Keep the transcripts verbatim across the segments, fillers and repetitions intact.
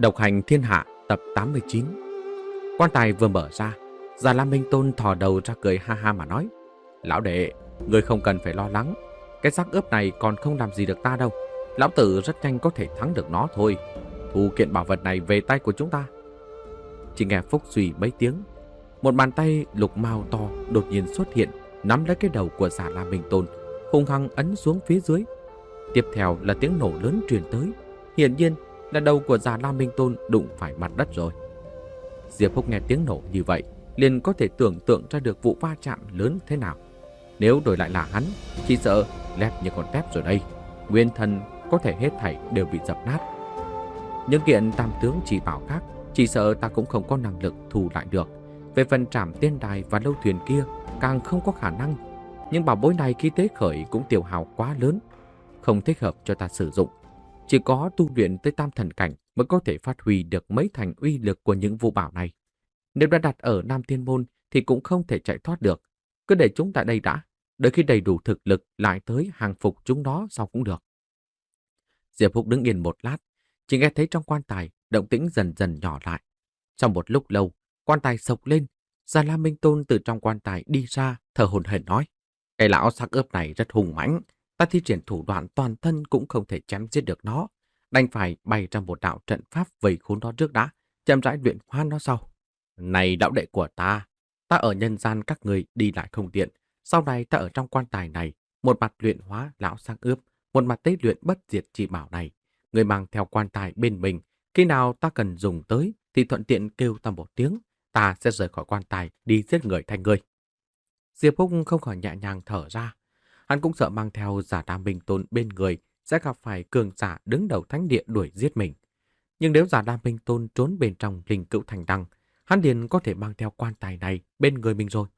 Độc hành thiên hạ tập tám mươi chín. Quan tài vừa mở ra, Già Lam Minh Tôn thò đầu ra cười ha ha mà nói: Lão đệ, ngươi không cần phải lo lắng. Cái xác ướp này còn không làm gì được ta đâu. Lão tử rất nhanh có thể thắng được nó thôi. Thu kiện bảo vật này về tay của chúng ta. Chỉ nghe phúc suy mấy tiếng, một bàn tay lục mao to đột nhiên xuất hiện, nắm lấy cái đầu của Già Lam Minh Tôn, hung hăng ấn xuống phía dưới. Tiếp theo là tiếng nổ lớn truyền tới. Hiển nhiên là đầu của Già Lam Minh Tôn đụng phải mặt đất rồi. Diệp Húc nghe tiếng nổ như vậy, liền có thể tưởng tượng ra được vụ va chạm lớn thế nào. Nếu đổi lại là hắn, chỉ sợ lép như con tép rồi đây. Nguyên thần có thể hết thảy đều bị dập nát. Những kiện tam tướng chỉ bảo khác, chỉ sợ ta cũng không có năng lực thu lại được. Về phần Trảm Tiên Đài và Lâu Thuyền kia, càng không có khả năng. Nhưng bảo bối này khi tế khởi cũng tiêu hao quá lớn, không thích hợp cho ta sử dụng. Chỉ có tu luyện tới tam thần cảnh mới có thể phát huy được mấy thành uy lực của những vũ bảo này. Nếu đã đặt ở Nam Thiên Môn thì cũng không thể chạy thoát được. Cứ để chúng tại đây đã, đợi khi đầy đủ thực lực lại tới hàng phục chúng nó sau cũng được. Diệp Húc đứng yên một lát, chỉ nghe thấy trong quan tài động tĩnh dần dần nhỏ lại. Sau một lúc lâu, quan tài sộc lên, Già Lam Minh Tôn từ trong quan tài đi ra, thở hổn hển nói: Cái lão xác ướp này rất hùng mãnh, ta thi triển thủ đoạn toàn thân cũng không thể chém giết được nó, đành phải bày ra một đạo trận pháp vây khốn nó trước đã, chậm rãi luyện hóa nó sau. Này đạo đệ của ta, ta ở nhân gian các người đi lại không tiện, sau này ta ở trong quan tài này, một mặt luyện hóa lão xác ướp, một mặt tế luyện bất diệt chi bảo này. Người mang theo quan tài bên mình, khi nào ta cần dùng tới thì thuận tiện kêu ta một tiếng, ta sẽ rời khỏi quan tài đi giết người thành người. Diệp Húc không khỏi nhẹ nhàng thở ra. Hắn cũng sợ mang theo Già Lam Minh Tôn bên người sẽ gặp phải cường giả đứng đầu thánh địa đuổi giết mình. Nhưng nếu Già Lam Minh Tôn trốn bên trong Linh Cữu Thành Đăng, hắn liền có thể mang theo quan tài này bên người mình rồi.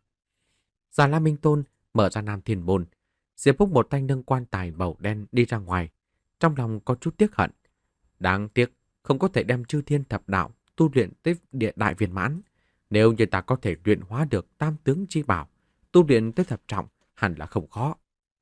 Già Lam Minh Tôn mở ra Nam Thiên Môn, Diệp Húc một tay nâng quan tài màu đen đi ra ngoài, trong lòng có chút tiếc hận. Đáng tiếc không có thể đem chư thiên thập đạo tu luyện tới địa đại viên mãn. Nếu như ta có thể luyện hóa được tam tướng chi bảo, tu luyện tới thập trọng hẳn là không khó.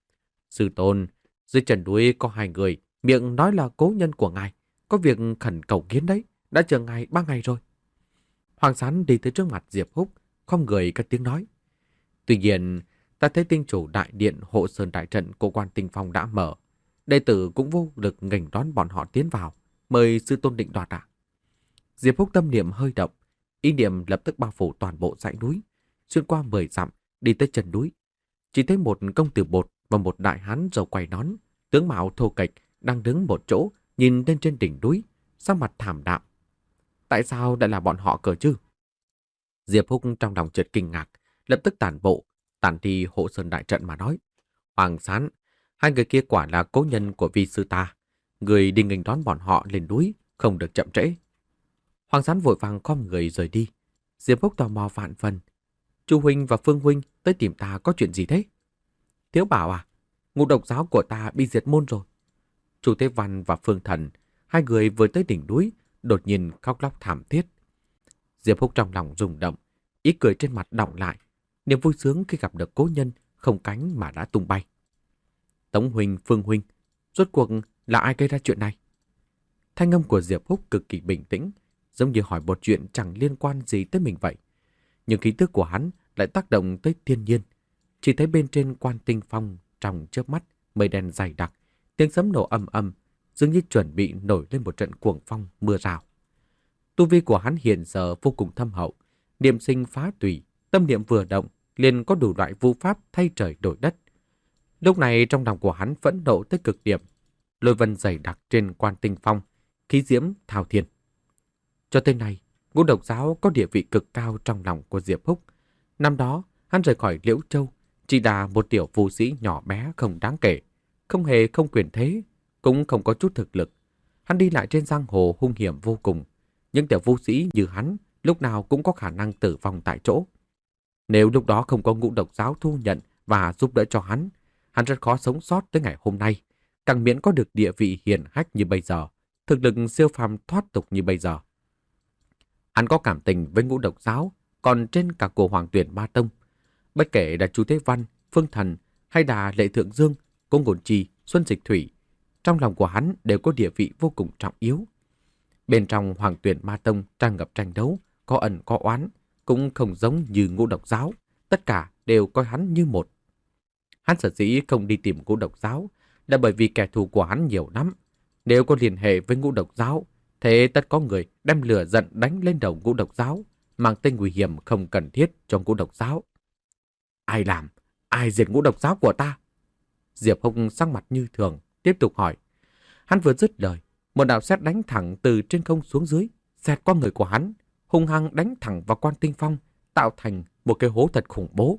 Sư tôn, dưới chân núi có hai người, miệng nói là cố nhân của ngài, có việc khẩn cầu kiến đấy, đã chờ ngài ba ngày rồi. Hoàng Sán đi tới trước mặt Diệp Húc, không người cất tiếng nói. Tuy nhiên, ta thấy tinh chủ đại điện hộ sơn đại trận của Quan Tinh Phong đã mở. Đệ tử cũng vô lực nghênh đón bọn họ tiến vào, mời sư tôn định đoạt à? Diệp Húc tâm niệm hơi động, ý niệm lập tức bao phủ toàn bộ dãy núi, xuyên qua mười dặm, đi tới chân núi. Chỉ thấy một công tử bột và một đại hán râu quai nón, tướng mạo thô kệch đang đứng một chỗ, nhìn lên trên đỉnh núi, sắc mặt thảm đạm. Tại sao lại là bọn họ cơ chứ? Diệp Húc trong lòng chợt kinh ngạc, lập tức tản bộ, tản đi hộ sơn đại trận mà nói: Hoàng Sán, hai người kia quả là cố nhân của vi sư ta, người đi nghênh đón bọn họ lên núi, không được chậm trễ. Hoàng Sán vội vàng khom người rời đi. Diệp Húc tò mò vạn phần: Chu huynh và Phương huynh tới tìm ta có chuyện gì thế? Thiếu Bảo à, ngũ độc giáo của ta bị diệt môn rồi. Chu Thế Văn và Phương Thần, hai người vừa tới đỉnh núi, đột nhiên khóc lóc thảm thiết. Diệp Húc trong lòng rung động, ý cười trên mặt đọng lại, niềm vui sướng khi gặp được cố nhân không cánh mà đã tung bay. Tống huynh, Phương huynh, rốt cuộc là ai gây ra chuyện này? Thanh âm của Diệp Húc cực kỳ bình tĩnh, giống như hỏi một chuyện chẳng liên quan gì tới mình vậy. Nhưng khí tức của hắn lại tác động tới thiên nhiên. Chỉ thấy bên trên Quan Tinh Phong trong chớp mắt mây đen dày đặc, tiếng sấm nổ ầm ầm, dường như chuẩn bị nổi lên một trận cuồng phong mưa rào. Tu vi của hắn hiện giờ vô cùng thâm hậu, niệm sinh phá tùy, tâm niệm vừa động liền có đủ loại vu pháp thay trời đổi đất. Lúc này trong lòng của hắn phẫn nộ tới cực điểm, lôi vân dày đặc trên Quan Tinh Phong, khí diễm thao thiên. Cho tới nay, ngũ độc giáo có địa vị cực cao trong lòng của Diệp Húc. Năm đó, hắn rời khỏi Liễu Châu, chỉ là một tiểu vũ sĩ nhỏ bé không đáng kể, không hề không quyền thế, cũng không có chút thực lực. Hắn đi lại trên giang hồ hung hiểm vô cùng. Những tiểu vũ sĩ như hắn lúc nào cũng có khả năng tử vong tại chỗ. Nếu lúc đó không có ngũ độc giáo thu nhận và giúp đỡ cho hắn, hắn rất khó sống sót tới ngày hôm nay, càng miễn có được địa vị hiển hách như bây giờ, thực lực siêu phàm thoát tục như bây giờ. Hắn có cảm tình với ngũ độc giáo, còn trên cả của Hoàng Tuyển Ma Tông. Bất kể là Chu Thế Văn, Phương Thần hay là Lệ Thượng Dương, Cố Ngôn Trì, Xuân Dịch Thủy, trong lòng của hắn đều có địa vị vô cùng trọng yếu. Bên trong Hoàng Tuyển Ma Tông tràn ngập tranh đấu, có ẩn có oán, cũng không giống như Ngũ Độc Giáo, tất cả đều coi hắn như một. Hắn sở dĩ không đi tìm Ngũ Độc Giáo là bởi vì kẻ thù của hắn nhiều lắm. Nếu có liên hệ với Ngũ Độc Giáo, thế tất có người đem lửa giận đánh lên đầu Ngũ Độc Giáo, mang tên nguy hiểm không cần thiết cho Ngũ Độc Giáo. Ai làm? Ai diệt Ngũ Độc Giáo của ta? Diệp Húc sắc mặt như thường, tiếp tục hỏi. Hắn vừa dứt lời, một đạo sét đánh thẳng từ trên không xuống dưới, xẹt qua người của hắn, hung hăng đánh thẳng vào Quan Tinh Phong, tạo thành một cái hố thật khủng bố.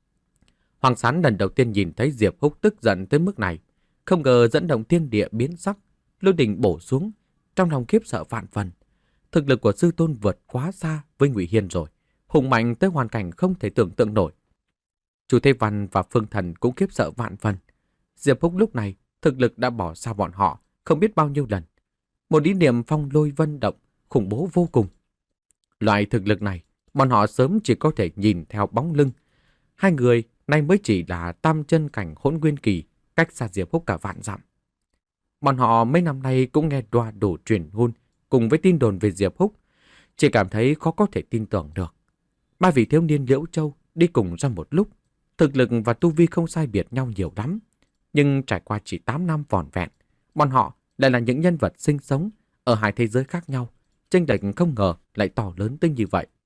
Hoàng Sán lần đầu tiên nhìn thấy Diệp Húc tức giận tới mức này, không ngờ dẫn động thiên địa biến sắc, lôi đình bổ xuống, trong lòng khiếp sợ vạn phần. Thực lực của sư tôn vượt quá xa với Ngụy Hiên rồi, hùng mạnh tới hoàn cảnh không thể tưởng tượng nổi. Chu Thế Văn và Phương Thần cũng khiếp sợ vạn phần. Diệp Húc lúc này thực lực đã bỏ xa bọn họ không biết bao nhiêu lần. Một ý niệm phong lôi vân động khủng bố vô cùng. Loại thực lực này, bọn họ sớm chỉ có thể nhìn theo bóng lưng. Hai người nay mới chỉ là tam chân cảnh hỗn nguyên kỳ, cách xa Diệp Húc cả vạn dặm. Bọn họ mấy năm nay cũng nghe đoa đổ truyền ngôn cùng với tin đồn về Diệp Húc, chỉ cảm thấy khó có thể tin tưởng được. Ba vị thiếu niên Liễu Châu đi cùng ra một lúc, thực lực và tu vi không sai biệt nhau nhiều lắm, nhưng trải qua chỉ tám năm vỏn vẹn, bọn họ lại là những nhân vật sinh sống ở hai thế giới khác nhau, chênh lệch không ngờ lại to lớn tới như vậy.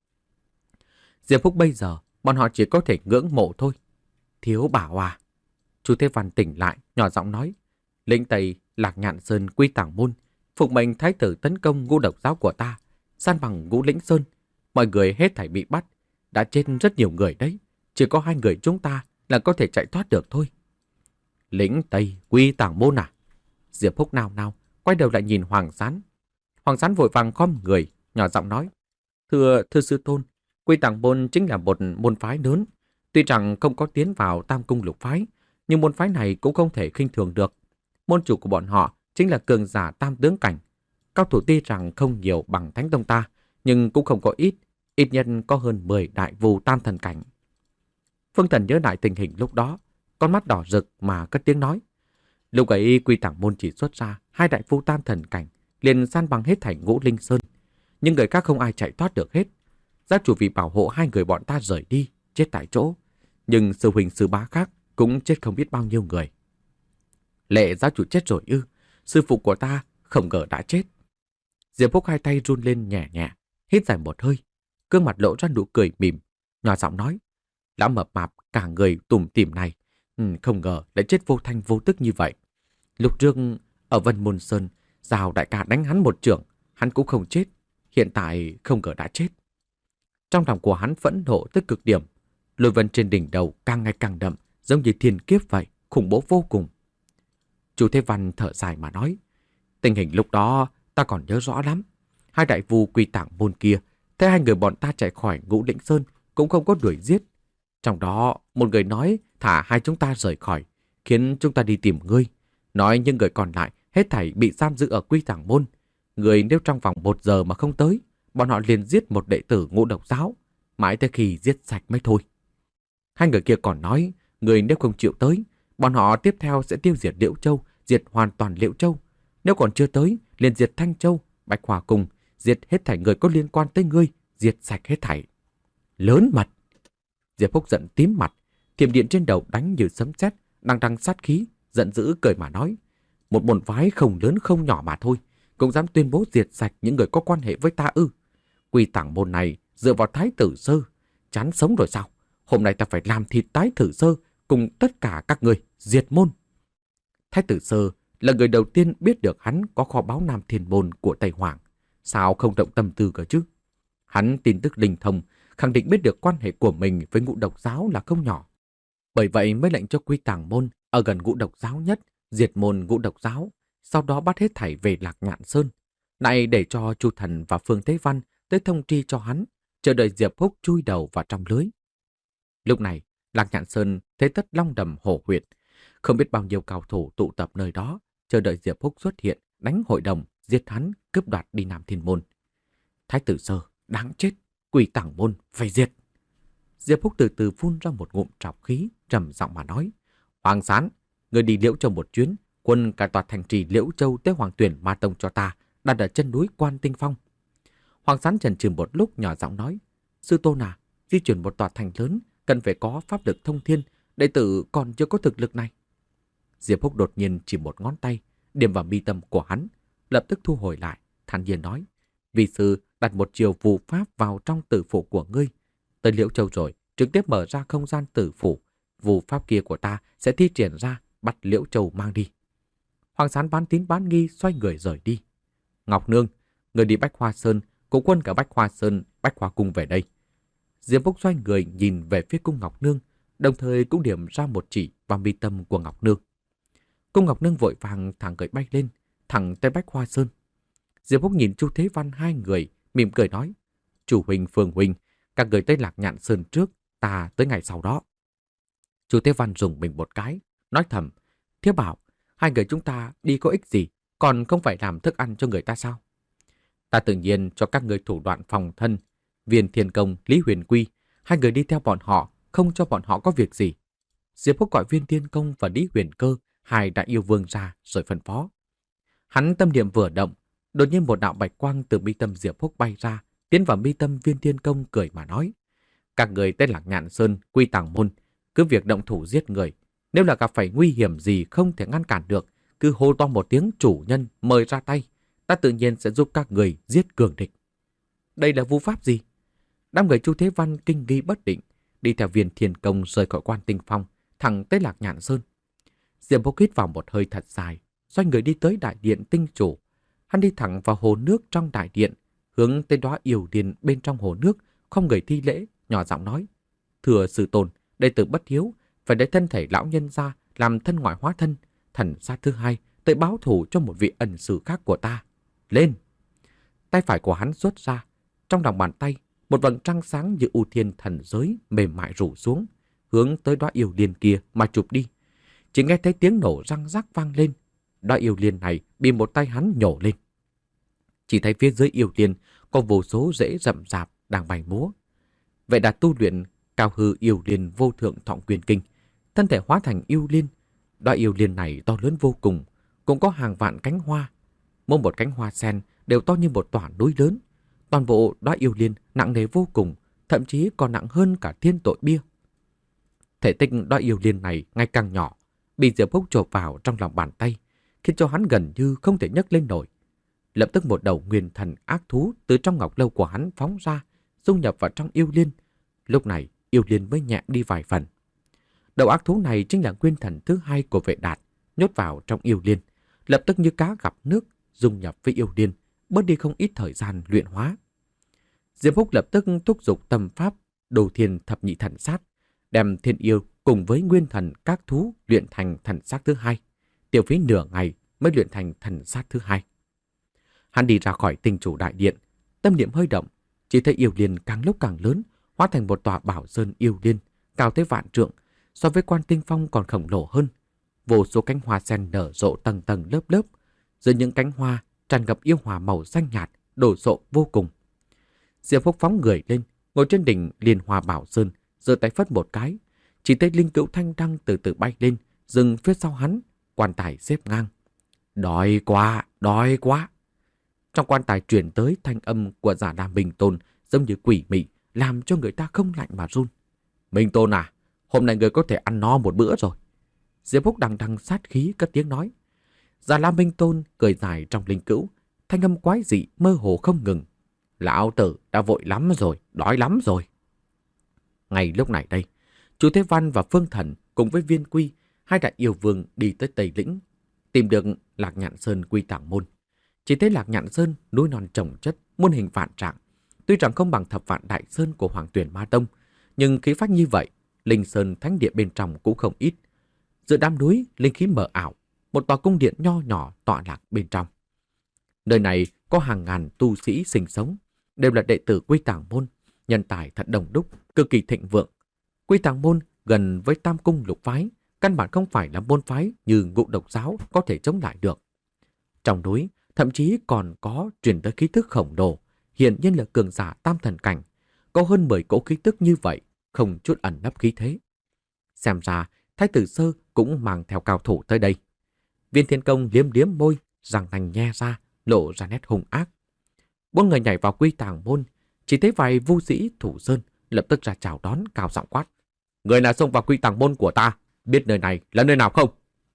Diệp Húc bây giờ, bọn họ chỉ có thể ngưỡng mộ thôi. Thiếu Bảo à? Chu Thế Văn tỉnh lại, nhỏ giọng nói. Lĩnh Tây, Lạc Nhạn Sơn, Quy Tàng Môn, phục mệnh thái tử tấn công Ngũ Độc Giáo của ta, san bằng Ngũ Lĩnh Sơn. Mọi người hết thảy bị bắt, đã chết rất nhiều người đấy. Chỉ có hai người chúng ta là có thể chạy thoát được thôi. Lĩnh Tây, Quy Tàng Môn à? Diệp Húc nào nào, quay đầu lại nhìn Hoàng Sán. Hoàng Sán vội vàng khom người, nhỏ giọng nói. Thưa, thưa sư tôn, Quy Tàng Môn chính là một môn phái lớn. Tuy rằng không có tiến vào Tam Cung Lục Phái, nhưng môn phái này cũng không thể khinh thường được. Môn chủ của bọn họ chính là cường giả tam tướng cảnh. Cao thủ tuy rằng không nhiều bằng Thánh Tông ta, nhưng cũng không có ít, ít nhân có hơn mười đại vù tam thần cảnh. Phương Thần nhớ lại tình hình lúc đó, con mắt đỏ rực mà cất tiếng nói. Lúc ấy Quy Tàng Môn chỉ xuất ra hai đại vù tam thần cảnh, liền san bằng hết thảy Ngũ Linh Sơn. Nhưng người khác không ai chạy thoát được hết. Gia chủ vì bảo hộ hai người bọn ta rời đi, chết tại chỗ. Nhưng sư huynh sư bá khác cũng chết không biết bao nhiêu người. Lệ gia chủ chết rồi ư? Sư phụ của ta không ngờ đã chết. Diệp Húc hai tay run lên nhẹ nhẹ, hít dài một hơi, gương mặt lộ ra nụ cười mỉm, nhỏ giọng nói. Lão mập mạp cả người tủm tỉm này, ừ, không ngờ lại chết vô thanh vô tức như vậy. Lúc trước ở Vân Môn Sơn, Giao đại ca đánh hắn một chưởng, hắn cũng không chết. Hiện tại không ngờ đã chết. Trong lòng của hắn phẫn nộ tới cực điểm. Lôi vân trên đỉnh đầu càng ngày càng đậm, giống như thiên kiếp vậy, khủng bố vô cùng. Chu Thế Văn thở dài mà nói. Tình hình lúc đó ta còn nhớ rõ lắm. Hai đại vu Quy Tàng Môn kia, thấy hai người bọn ta chạy khỏi Ngũ Lĩnh Sơn cũng không có đuổi giết. Trong đó một người nói thả hai chúng ta rời khỏi, khiến chúng ta đi tìm ngươi. Nói những người còn lại hết thảy bị giam giữ ở Quy Tàng Môn. Người nếu trong vòng một giờ mà không tới, bọn họ liền giết một đệ tử Ngũ Độc Giáo, mãi tới khi giết sạch mới thôi. Hai người kia còn nói, người nếu không chịu tới, bọn họ tiếp theo sẽ tiêu diệt Liễu Châu, diệt hoàn toàn Liễu Châu. Nếu còn chưa tới, liền diệt Thanh Châu, Bạch Hòa Cung, diệt hết thảy người có liên quan tới ngươi, diệt sạch hết thảy. Lớn mật! Diệp Húc giận tím mặt, thiểm điện trên đầu đánh như sấm sét, đang đằng sát khí, giận dữ cười mà nói. Một môn phái không lớn không nhỏ mà thôi, cũng dám tuyên bố diệt sạch những người có quan hệ với ta ư? Quy Tàng Môn này dựa vào Thái Tử Sơ, chán sống rồi sao? Hôm nay ta phải làm thịt Thái Tử Sơ cùng tất cả các người, diệt môn. Thái Tử Sơ là người đầu tiên biết được hắn có kho báu Nam Thiên Môn của Tây Hoàng. Sao không động tâm tư cơ chứ? Hắn tin tức linh thông, khẳng định biết được quan hệ của mình với Ngũ Độc Giáo là không nhỏ. Bởi vậy mới lệnh cho Quy Tàng Môn ở gần Ngũ Độc Giáo nhất, diệt môn Ngũ Độc Giáo, sau đó bắt hết thảy về Lạc Nhạn Sơn. Này để cho Chu Thần và Phương Thế Văn tới thông tri cho hắn, chờ đợi Diệp Húc chui đầu vào trong lưới. Lúc này, Lạc Nhạn Sơn thế tất long đầm hổ huyệt, không biết bao nhiêu cao thủ tụ tập nơi đó, chờ đợi Diệp Húc xuất hiện, đánh hội đồng, giết hắn, cướp đoạt đi Nam Thiên Môn. Thái Tử Sơ, đáng chết, Quy Tàng Môn phải diệt. Diệp Húc từ từ phun ra một ngụm trọc khí, trầm giọng mà nói. Hoàng Sán, người đi Liễu Châu một chuyến, quân cả tòa thành trì Liễu Châu tới Hoàng Tuyển Ma Tông cho ta, đặt ở chân núi Quan Tinh Phong. Hoàng Sán chần chừ một lúc nhỏ giọng nói, sư tôn à, di chuyển một tòa thành lớn cần phải có pháp lực thông thiên, đệ tử còn chưa có thực lực này. Diệp Húc đột nhiên chỉ một ngón tay, điểm vào mi tâm của hắn, lập tức thu hồi lại, thản nhiên nói, vị sư đặt một chiều phù pháp vào trong tử phủ của ngươi. Tới Liễu Châu rồi, trực tiếp mở ra không gian tử phủ, phù pháp kia của ta sẽ thi triển ra, bắt Liễu Châu mang đi. Hoàng Sán bán tín bán nghi xoay người rời đi. Ngọc Nương, người đi Bách Hoa Sơn, cố quân cả Bách Hoa Sơn, Bách Hoa Cung về đây. Diệp Húc xoay người nhìn về phía cung Ngọc Nương, đồng thời cũng điểm ra một chỉ vào mi tâm của Ngọc Nương. Cung Ngọc Nương vội vàng thẳng người bay lên, thẳng tới Bách Hoa Sơn. Diệp Húc nhìn Chu Thế Văn hai người, mỉm cười nói, chủ huynh, Phương huynh, các người tới Lạc Nhạn Sơn trước, ta tới ngày sau đó. Chu Thế Văn dùng mình một cái, nói thầm, Thiếp bảo, hai người chúng ta đi có ích gì, còn không phải làm thức ăn cho người ta sao? Ta tự nhiên cho các người thủ đoạn phòng thân, Viên Thiên Công, Lý Huyền Quy, hai người đi theo bọn họ, không cho bọn họ có việc gì. Diệp Húc gọi Viên Thiên Công và Lý Huyền Cơ, hai đại yêu vương ra rồi phân phó. Hắn tâm niệm vừa động, đột nhiên một đạo bạch quang từ mi tâm Diệp Húc bay ra, tiến vào mi tâm Viên Thiên Công, cười mà nói, các người tới Lạc Nhạn Sơn, Quy Tàng Môn, cứ việc động thủ giết người, nếu là gặp phải nguy hiểm gì không thể ngăn cản được, cứ hô to một tiếng chủ nhân mời ra tay, ta tự nhiên sẽ giúp các người giết cường địch. Đây là vu pháp gì? Đám người Chu Thế Văn kinh nghi bất định, đi theo Viên Thiên Công rời khỏi Quan Tinh Phong, thẳng tới Lạc Nhạn Sơn. Diệp Húc hít vào một hơi thật dài, xoay người đi tới đại điện tinh chủ. Hắn đi thẳng vào hồ nước trong đại điện, hướng tới đóa yêu điền bên trong hồ nước, không người thi lễ, nhỏ giọng nói, thưa sư tôn, đệ tử bất hiếu, phải để thân thể lão nhân ra làm thân ngoại hóa thân, thần sát thứ hai tới báo thù cho một vị ẩn sử khác của ta. Lên! Tay phải của hắn xuất ra, trong lòng bàn tay, một vầng trăng sáng như ưu thiên thần giới mềm mại rủ xuống, hướng tới đóa yêu liên kia mà chụp đi. Chỉ nghe thấy tiếng nổ răng rắc vang lên, đóa yêu liên này bị một tay hắn nhổ lên. Chỉ thấy phía dưới yêu liên có vô số rễ rậm rạp đang bay múa. Vậy đã tu luyện cao hư yêu liên vô thượng thọ quyền kinh, thân thể hóa thành yêu liên. Đóa yêu liên này to lớn vô cùng, cũng có hàng vạn cánh hoa. Mỗi một cánh hoa sen đều to như một tòa núi lớn. Toàn bộ đóa yêu liên nặng nề vô cùng, thậm chí còn nặng hơn cả thiên tội bia. Thể tích đóa yêu liên này ngày càng nhỏ, bị Diệp Húc chộp vào trong lòng bàn tay, khiến cho hắn gần như không thể nhấc lên nổi. Lập tức một đầu nguyên thần ác thú từ trong ngọc lâu của hắn phóng ra, dung nhập vào trong yêu liên. Lúc này yêu liên mới nhẹ đi vài phần. Đầu ác thú này chính là nguyên thần thứ hai của Vệ Đạt, nhốt vào trong yêu liên, lập tức như cá gặp nước, dung nhập với yêu liên, bớt đi không ít thời gian luyện hóa. Diệp Húc lập tức thúc giục tâm pháp Đồ Thiên Thập Nhị Thần Sát, đem thiên yêu cùng với nguyên thần các thú luyện thành thần sát thứ hai. Tiêu phí nửa ngày mới luyện thành thần sát thứ hai. Hắn đi ra khỏi tinh chủ đại điện, tâm niệm hơi động, chỉ thấy yêu liên càng lúc càng lớn, hóa thành một tòa bảo sơn yêu liên, cao tới vạn trượng, so với Quan Tinh Phong còn khổng lồ hơn. Vô số cánh hoa sen nở rộ tầng tầng lớp lớp, dưới những cánh hoa tràn ngập yêu hòa màu xanh nhạt, đổ rộ vô cùng. Diệp Húc phóng người lên, ngồi trên đỉnh Liên Hoa Bảo Sơn, giơ tay phất một cái, chỉ thấy linh cữu thanh đăng từ từ bay lên, dừng phía sau hắn, quan tài xếp ngang. Đói quá, đói quá. Trong quan tài truyền tới thanh âm của Giả Đàm Minh Tôn, giống như quỷ mị, làm cho người ta không lạnh mà run. Minh Tôn à, hôm nay người có thể ăn no một bữa rồi. Diệp Húc đằng đằng sát khí cất tiếng nói. Giả Lam Minh Tôn cười dài trong linh cữu, thanh âm quái dị mơ hồ không ngừng. Lão tử đã vội lắm rồi, đói lắm rồi. Ngay lúc này đây, Chu Thế Văn và Phương Thần cùng với Viên Quy, hai đại yêu vương đi tới Tây Lĩnh, tìm được Lạc Nhạn Sơn Quy Tàng Môn. Chỉ thấy Lạc Nhạn Sơn núi non trồng chất, muôn hình vạn trạng. Tuy rằng không bằng Thập Vạn Đại Sơn của Hoàng Tuyển Ma Tông, nhưng khí phách như vậy, linh sơn thánh địa bên trong cũng không ít. Giữa đám núi, linh khí mờ ảo, một tòa cung điện nho nhỏ tọa lạc bên trong. Nơi này có hàng ngàn tu sĩ sinh sống, đều là đệ tử Quy Tàng Môn, nhân tài thật đồng đúc, cực kỳ thịnh vượng. Quy Tàng Môn gần với Tam Cung Lục Phái, căn bản không phải là môn phái như Ngũ Độc Giáo có thể chống lại được. Trong núi, thậm chí còn có truyền tới khí tức khổng lồ, hiện nhiên là cường giả tam thần cảnh, có hơn mười cỗ khí tức như vậy, không chút ẩn nấp khí thế. Xem ra, Thái tử Sơ cũng mang theo cao thủ tới đây. Viên Thiên Công liếm liếm môi, răng nanh nhe ra, lộ ra nét hung ác. Bốn người nhảy vào quy tàng môn, chỉ thấy vài vu sĩ thủ sơn lập tức ra chào đón cao giọng quát. Người nào xông vào quy tàng môn của ta, biết nơi này là nơi nào không?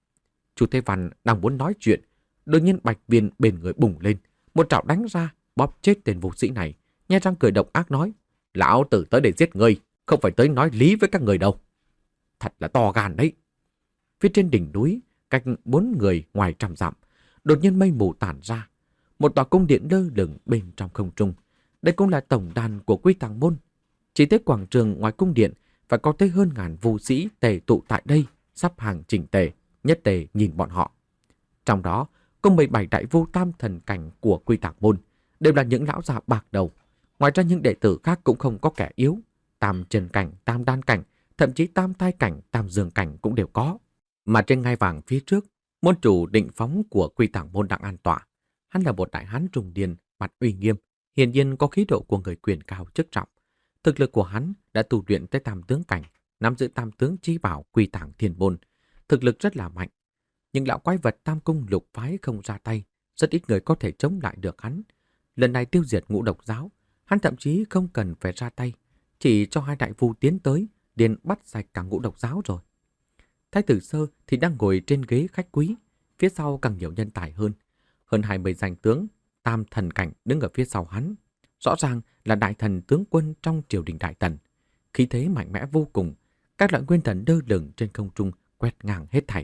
Chu Thế Văn đang muốn nói chuyện, đột nhiên Bạch Viên bên người bùng lên, một trảo đánh ra, bóp chết tên vu sĩ này, nhe răng cười độc ác nói: Lão tử tới để giết ngươi, không phải tới nói lý với các người đâu. Thật là to gan đấy. Phía trên đỉnh núi, cách bốn người ngoài trăm dặm, đột nhiên mây mù tản ra, một tòa cung điện lơ lửng bên trong không trung. Đây cũng là tổng đàn của Quy Tàng môn. Chỉ tới quảng trường ngoài cung điện phải có tới hơn ngàn vu sĩ tề tụ tại đây, sắp hàng chỉnh tề, nhất tề nhìn bọn họ. Trong đó, có mười bảy đại vu tam thần cảnh của Quy Tàng môn, đều là những lão già bạc đầu. Ngoài ra những đệ tử khác cũng không có kẻ yếu, tam trần cảnh, tam đan cảnh, thậm chí tam thai cảnh, tam dương cảnh cũng đều có. Mà trên ngai vàng phía trước, môn chủ Định Phóng của Quy Tàng môn đang an tọa. Hắn là một đại hán trung niên, mặt uy nghiêm, hiển nhiên có khí độ của người quyền cao chức trọng. Thực lực của hắn đã tu luyện tới tam tướng cảnh, nắm giữ tam tướng chi bảo Quy Tàng thiên môn, thực lực rất là mạnh. Nhưng lão quái vật tam cung lục phái không ra tay, rất ít người có thể chống lại được hắn. Lần này tiêu diệt Ngũ Độc giáo, hắn thậm chí không cần phải ra tay, chỉ cho hai đại vu tiến tới, liền bắt sạch cả Ngũ Độc giáo rồi. Thái tử Sơ thì đang ngồi trên ghế khách quý, phía sau càng nhiều nhân tài hơn. Hơn hai mươi danh tướng, tam thần cảnh đứng ở phía sau hắn. Rõ ràng là đại thần tướng quân trong triều đình Đại Tần. Khí thế mạnh mẽ vô cùng, các loại nguyên thần đơ lửng trên không trung quét ngang hết thảy.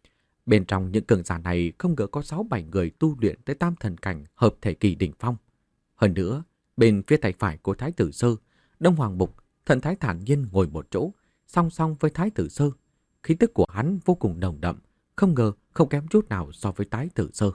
Bên trong những cường giả này không ngờ có sáu bảy người tu luyện tới tam thần cảnh hợp thể kỳ đỉnh phong. Hơn nữa, bên phía tay phải của Thái tử Sơ, Đông Hoàng Mục, thần thái thản nhiên ngồi một chỗ, song song với Thái tử Sơ. Khí tức của hắn vô cùng nồng đậm, không ngờ không kém chút nào so với Thái tử Sơ.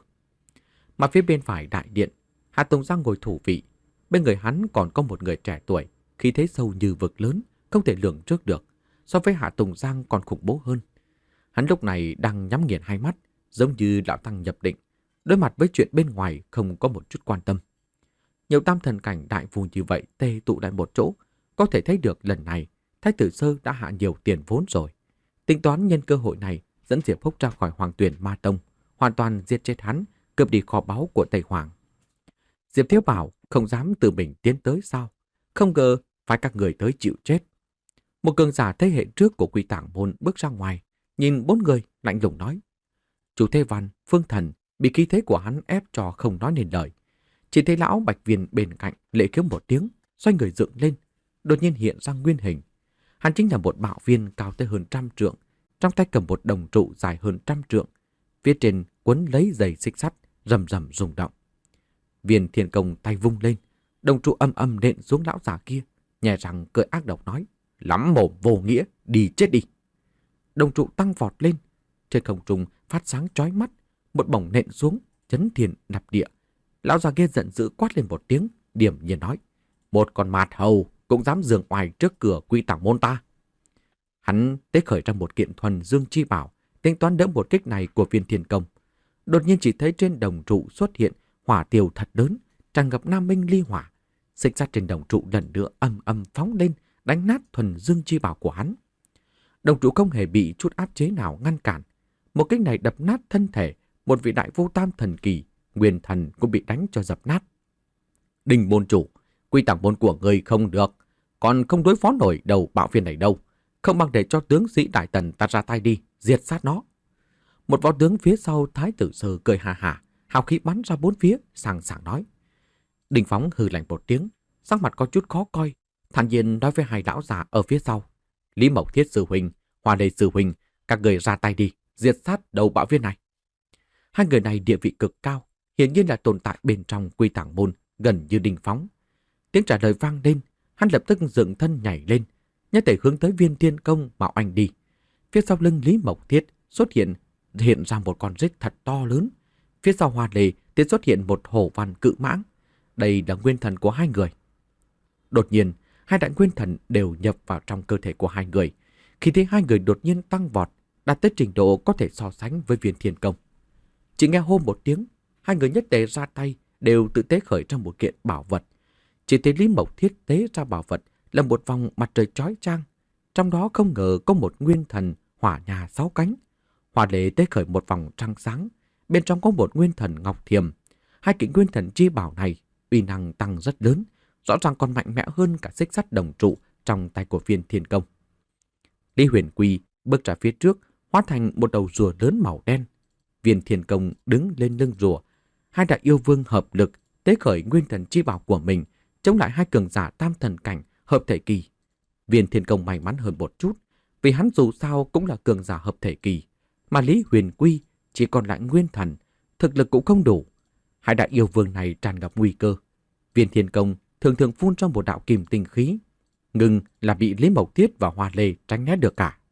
Mà phía bên phải đại điện, Hạ Tùng Giang ngồi thủ vị. Bên người hắn còn có một người trẻ tuổi, khí thế sâu như vực lớn, không thể lường trước được. So với Hạ Tùng Giang còn khủng bố hơn. Hắn lúc này đang nhắm nghiền hai mắt, giống như lão tăng nhập định, đối mặt với chuyện bên ngoài không có một chút quan tâm. Nhiều tam thần cảnh đại phù như vậy tề tụ lại một chỗ, có thể thấy được lần này Thái tử Sơ đã hạ nhiều tiền vốn rồi. Tính toán nhân cơ hội này dẫn Diệp Húc ra khỏi Hoàng Tuyển Ma Tông, hoàn toàn giết chết hắn, cướp đi kho báu của Tây Hoàng. Diệp Thiếu Bảo không dám tự mình tiến tới sao? Không ngờ phải các người tới chịu chết. Một cường giả thế hệ trước của Quy Tàng môn bước ra ngoài, nhìn bốn người lạnh lùng nói: Chủ Thế Văn, Phương Thần bị khí thế của hắn ép cho không nói nên lời. Chỉ thấy lão Bạch Viên bên cạnh lệ khiếu một tiếng, xoay người dựng lên, đột nhiên hiện ra nguyên hình. Hắn chính là một bạo viên cao tới hơn trăm trượng, trong tay cầm một đồng trụ dài hơn trăm trượng, phía trên quấn lấy dây xích sắt, rầm rầm rung động. Viên Thiên Công tay vung lên, đồng trụ âm âm nện xuống lão già kia, nhè răng cười ác độc nói: Lắm mồm vô nghĩa, đi chết đi. Đồng trụ tăng vọt lên, trên không trung phát sáng chói mắt, một bổng nện xuống, chấn thiên đạp địa. Lão già kia giận dữ quát lên một tiếng, điềm nhiên nói: Một con mạt hầu cũng dám giương oai trước cửa Quy Tàng môn ta. Hắn tế khởi ra một kiện thuần dương chi bảo, tính toán đỡ một kích này của Viên Thiên Công. Đột nhiên chỉ thấy trên đồng trụ xuất hiện hỏa tiều thật lớn, tràn ngập nam minh ly hỏa. Xích sắt trên đồng trụ lần nữa âm âm phóng lên, đánh nát thuần dương chi bảo của hắn. Đồng trụ không hề bị chút áp chế nào ngăn cản. Một kích này đập nát thân thể một vị đại vô tam thần kỳ, nguyên thần cũng bị đánh cho dập nát. Đình môn chủ, Quy Tàng môn của người không được, còn không đối phó nổi đầu bạo viên này đâu. Không bằng để cho tướng sĩ Đại Tần ta ra tay đi, diệt sát nó. Một võ tướng phía sau Thái tử Sơ cười hà hà, hào khí bắn ra bốn phía, sảng sảng nói. Đình Phóng hừ lạnh một tiếng, sắc mặt có chút khó coi, thản nhiên nói với hai lão già ở phía sau: Lý Mộc Thiết sư huynh, Hoa Lê sư huynh, các người ra tay đi, diệt sát đầu bạo viên này. Hai người này địa vị cực cao, hiển nhiên là tồn tại bên trong Quy Tàng môn, gần như Đình Phóng. Tiếng trả lời vang lên, hắn lập tức dựng thân nhảy lên, nhất thể hướng tới Viên Thiên Công mà oanh đi. Phía sau lưng Lý Mộc Thiết xuất hiện hiện ra một con rết thật to lớn. Phía sau Hoa Lê thì xuất hiện một hổ văn cự mãng. Đây là nguyên thần của hai người. Đột nhiên, hai đại nguyên thần đều nhập vào trong cơ thể của hai người. Khi thấy hai người đột nhiên tăng vọt, đạt tới trình độ có thể so sánh với Viên Thiên Công. Chỉ nghe hô một tiếng, hai người nhất tề ra tay đều tự tế khởi trong một kiện bảo vật. Chỉ thấy Lý Mộc Thiết tế ra bảo vật là một vòng mặt trời chói chang. Trong đó không ngờ có một nguyên thần hỏa nhà sáu cánh. Hoa Lê tế khởi một vòng trăng sáng, bên trong có một nguyên thần ngọc thiềm. hai kiện nguyên thần chi bảo này uy năng tăng rất lớn, rõ ràng còn mạnh mẽ hơn cả xích sắt đồng trụ trong tay của Viên Thiên Công. Lý Huyền Quy bước ra phía trước, hóa thành một đầu rùa lớn màu đen. Viên Thiên Công đứng lên lưng rùa, hai đại yêu vương hợp lực tế khởi nguyên thần chi bảo của mình, chống lại hai cường giả tam thần cảnh hợp thể kỳ. Viên Thiên Công may mắn hơn một chút, vì hắn dù sao cũng là cường giả hợp thể kỳ, mà Lý Huyền Quy chỉ còn lại nguyên thần, thực lực cũng không đủ. Hai đại yêu vương này tràn ngập nguy cơ. Viên Thiên Công thường thường phun trong một đạo kim tinh khí, ngừng là bị Lý Mộc Thiết và Hoa Lê tránh né được cả.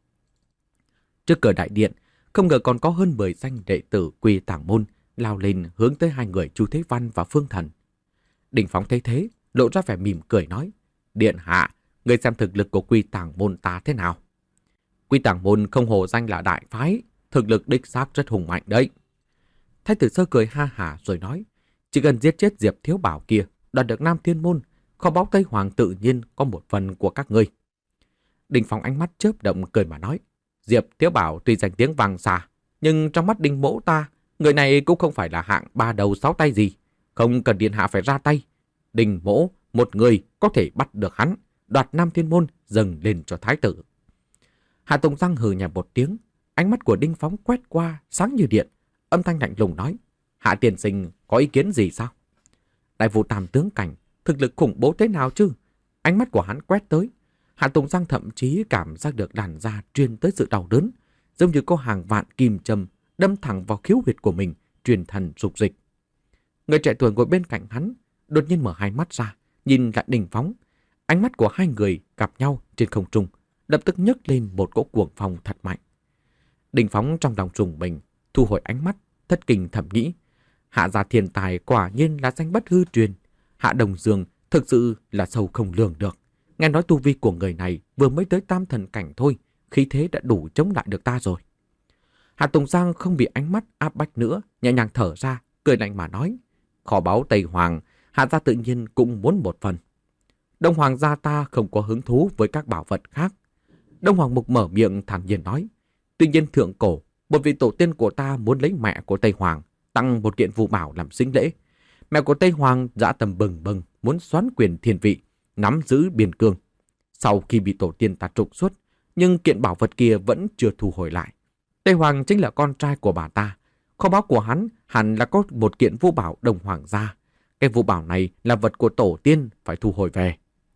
Trước cửa đại điện, không ngờ còn có hơn mười danh đệ tử Quy Tàng Môn lao lên hướng tới hai người Chu Thế Văn và Phương Thần. Đỉnh Phóng thấy thế, lộ ra vẻ mỉm cười nói: Điện hạ, người xem thực lực của Quy Tàng Môn ta thế nào? Quy Tàng Môn không hổ danh là đại phái, thực lực đích xác rất hùng mạnh đấy. Thái tử Sơ cười ha hả rồi nói: Chỉ cần giết chết Diệp Thiếu Bảo kia, đoạt được Nam Thiên Môn, kho báu Tây Hoàng tự nhiên có một phần của các ngươi. Đinh Phong ánh mắt chớp động cười mà nói: Diệp Thiếu Bảo tuy danh tiếng vang xa, nhưng trong mắt Đinh Mỗ ta, người này cũng không phải là hạng ba đầu sáu tay gì, không cần điện hạ phải ra tay. Đinh Mỗ, một người có thể bắt được hắn, đoạt Nam Thiên Môn dâng lên cho thái tử. Hạ Tùng Giang hừ nhẹ một tiếng, ánh mắt của Đinh Phóng quét qua sáng như điện, âm thanh lạnh lùng nói: Hạ tiên sinh có ý kiến gì sao? Đại vụ tam tướng cảnh, thực lực khủng bố thế nào chứ? Ánh mắt của hắn quét tới, Hạ Tùng Giang thậm chí cảm giác được làn da truyền tới sự đau đớn, giống như có hàng vạn kim châm đâm thẳng vào khiếu huyệt của mình, truyền thần rục dịch. Người trẻ tuổi ngồi bên cạnh hắn đột nhiên mở hai mắt ra, nhìn lại Đinh Phóng. Ánh mắt của hai người gặp nhau trên không trung, lập tức nhấc lên một cỗ cuồng phong thật mạnh. Đinh Phóng trong lòng rùng mình, thu hồi ánh mắt, thất kinh thầm nghĩ: Hạ gia thiên tài quả nhiên là danh bất hư truyền. Hạ Đồng Dương thực sự là sâu không lường được. Nghe nói tu vi của người này vừa mới tới tam thần cảnh thôi, khí thế đã đủ chống lại được ta rồi. Hạ Tùng Giang không bị ánh mắt áp bách nữa, nhẹ nhàng thở ra, cười lạnh mà nói: Kho báu Tây Hoàng, Hạ gia tự nhiên cũng muốn một phần. Đông Hoàng gia ta không có hứng thú với các bảo vật khác. Đông Hoàng Mục mở miệng thản nhiên nói: Tuy nhiên thượng cổ, một vị tổ tiên của ta muốn lấy mẹ của Tây Hoàng, tặng một kiện phù bảo làm sinh lễ. Mẹ của Tây Hoàng dã tâm bừng bừng, muốn xoán quyền thiên vị, nắm giữ biên cương. Sau khi bị tổ tiên ta trục xuất, nhưng kiện bảo vật kia vẫn chưa thu hồi lại. Tây Hoàng chính là con trai của bà ta. Kho báu của hắn hẳn là có một kiện vũ bảo Đông Hoàng gia. Cái vũ bảo này là vật của tổ tiên, phải thu hồi về.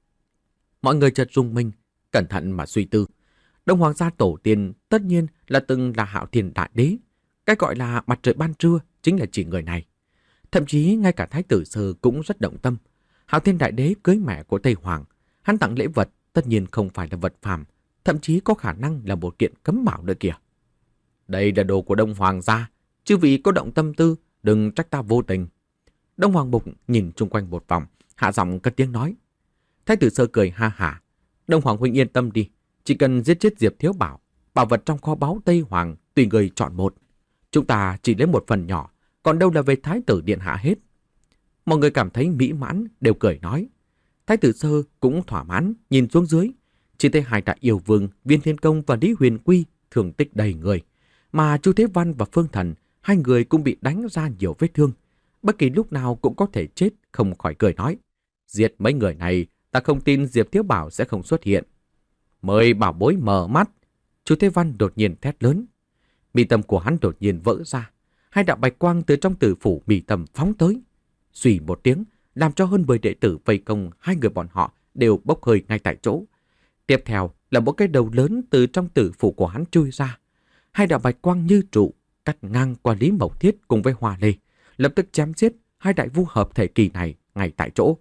Mọi người chợt rung mình, cẩn thận mà suy tư. Đông Hoàng gia tổ tiên tất nhiên là từng là Hạo Thiên Đại Đế. Cái gọi là mặt trời ban trưa chính là chỉ người này. Thậm chí ngay cả Thái tử Sơ cũng rất động tâm. Hạo Thiên Đại Đế cưới mẹ của Tây Hoàng, hắn tặng lễ vật tất nhiên không phải là vật phàm, thậm chí có khả năng là một kiện cấm bảo nữa kìa. Đây là đồ của Đông Hoàng gia, chư vị có động tâm tư, đừng trách ta vô tình. Đông Hoàng Mục nhìn chung quanh một vòng, hạ giọng cất tiếng nói. Thái tử Sơ cười ha hả: Đông Hoàng huynh yên tâm đi, chỉ cần giết chết Diệp Thiếu Bảo, bảo vật trong kho báu Tây Hoàng tùy người chọn một. Chúng ta chỉ lấy một phần nhỏ, còn đâu là về Thái tử điện hạ hết. Mọi người cảm thấy mỹ mãn, đều cười nói. Thái tử Sơ cũng thỏa mãn, nhìn xuống dưới, chỉ thấy hai đại yêu vương Viên Thiên Công và Lý Huyền Quy thương tích đầy người, mà Chu Thế Văn và Phương Thần, hai người cũng bị đánh ra nhiều vết thương, bất kỳ lúc nào cũng có thể chết, không khỏi cười nói: Diệt mấy người này, ta không tin Diệp Thiếu Bảo sẽ không xuất hiện. Mời bảo bối mở mắt. Chu Thế Văn đột nhiên thét lớn. Mi tâm của hắn đột nhiên vỡ ra, hai đạo bạch quang từ trong tử phủ mi tâm phóng tới. Xùy một tiếng, làm cho hơn mười đệ tử vây công hai người bọn họ đều bốc hơi ngay tại chỗ. Tiếp theo là một cái đầu lớn từ trong tử phủ của hắn chui ra. Hai đạo bạch quang như trụ cắt ngang qua Lý Mộc Thiết cùng với Hoa Lê, lập tức chém giết hai đại vu hợp thể kỳ này ngay tại chỗ.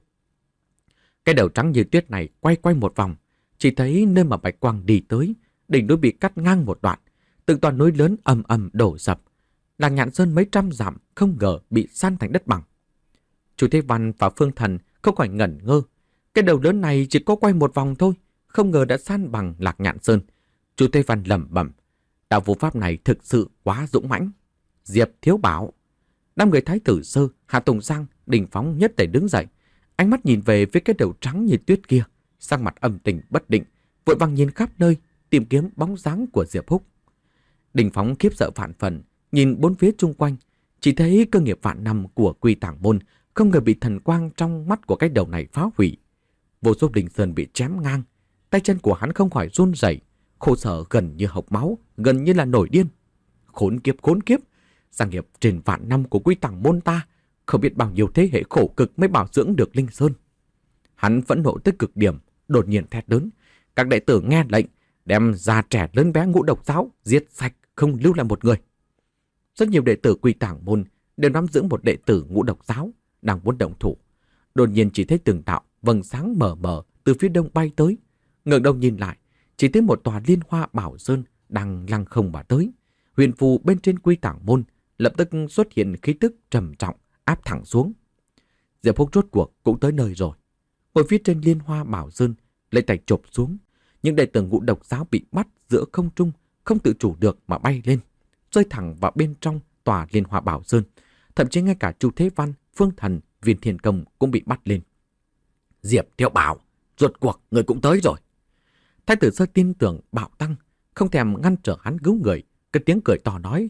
Cái đầu trắng như tuyết này quay quay một vòng, chỉ thấy nơi mà bạch quang đi tới, đỉnh núi bị cắt ngang một đoạn, từng toàn núi lớn ầm ầm đổ sập. Làng Nhạn Sơn mấy trăm dặm không ngờ bị san thành đất bằng. Chu Thế Văn và Phương Thần không khỏi ngẩn ngơ. Cái đầu lớn này chỉ có quay một vòng thôi, không ngờ đã san bằng Lạc Nhạn Sơn. Chu Thế Văn lẩm bẩm, đạo vũ pháp này thực sự quá dũng mãnh. Diệp Thiếu Bảo. Năm người Thái tử Sơ, Hạ Tùng Giang, Đinh Phóng nhất tề đứng dậy, ánh mắt nhìn về phía cái đầu trắng như tuyết kia, sắc mặt âm tình bất định, vội vàng nhìn khắp nơi tìm kiếm bóng dáng của Diệp Húc. Đinh Phóng khiếp sợ vạn phần, nhìn bốn phía chung quanh, Chỉ thấy cơ nghiệp vạn năm của Quy Tàng Môn không ngờ bị thần quang trong mắt của cái đầu này phá hủy. Vô số Linh Sơn bị chém ngang, tay chân của hắn không khỏi run rẩy, khổ sở gần như hộc máu, gần như là nổi điên. Khốn kiếp, khốn kiếp, gia nghiệp trên vạn năm của Quy Tàng Môn ta, không biết bao nhiêu thế hệ khổ cực mới bảo dưỡng được Linh Sơn. Hắn phẫn nộ tới cực điểm, đột nhiên thét lớn. Các đệ tử nghe lệnh, đem già trẻ lớn bé Ngũ Độc Giáo giết sạch, không lưu lại một người. Rất nhiều đệ tử Quy Tàng Môn đều nắm giữ một đệ tử Ngũ Độc Giáo đang muốn động thủ. Đột nhiên chỉ thấy từng đạo vầng sáng mờ mờ từ phía đông bay tới. Ngẩng đầu nhìn lại, chỉ thấy một tòa Liên Hoa Bảo Sơn đang lăng không mà tới. Huyền phù bên trên Quy Tàng Môn lập tức xuất hiện khí tức trầm trọng áp thẳng xuống. Diệp Húc rốt cuộc cũng tới nơi rồi. Ngồi phía trên Liên Hoa Bảo Sơn, lấy tay chộp xuống. Những đệ tử Ngũ Độc Giáo bị bắt giữa không trung, không tự chủ được mà bay lên, rơi thẳng vào bên trong tòa Liên Hoa Bảo Sơn. Thậm chí ngay cả Chu Thế Văn, Phương Thần, Viên Thiên Công cũng bị bắt lên. Diệp Thiệu Bảo, rốt cuộc người cũng tới rồi. Thái tử Sơ tin tưởng Bảo Tăng, không thèm ngăn trở hắn cứu người, cái tiếng cười to nói: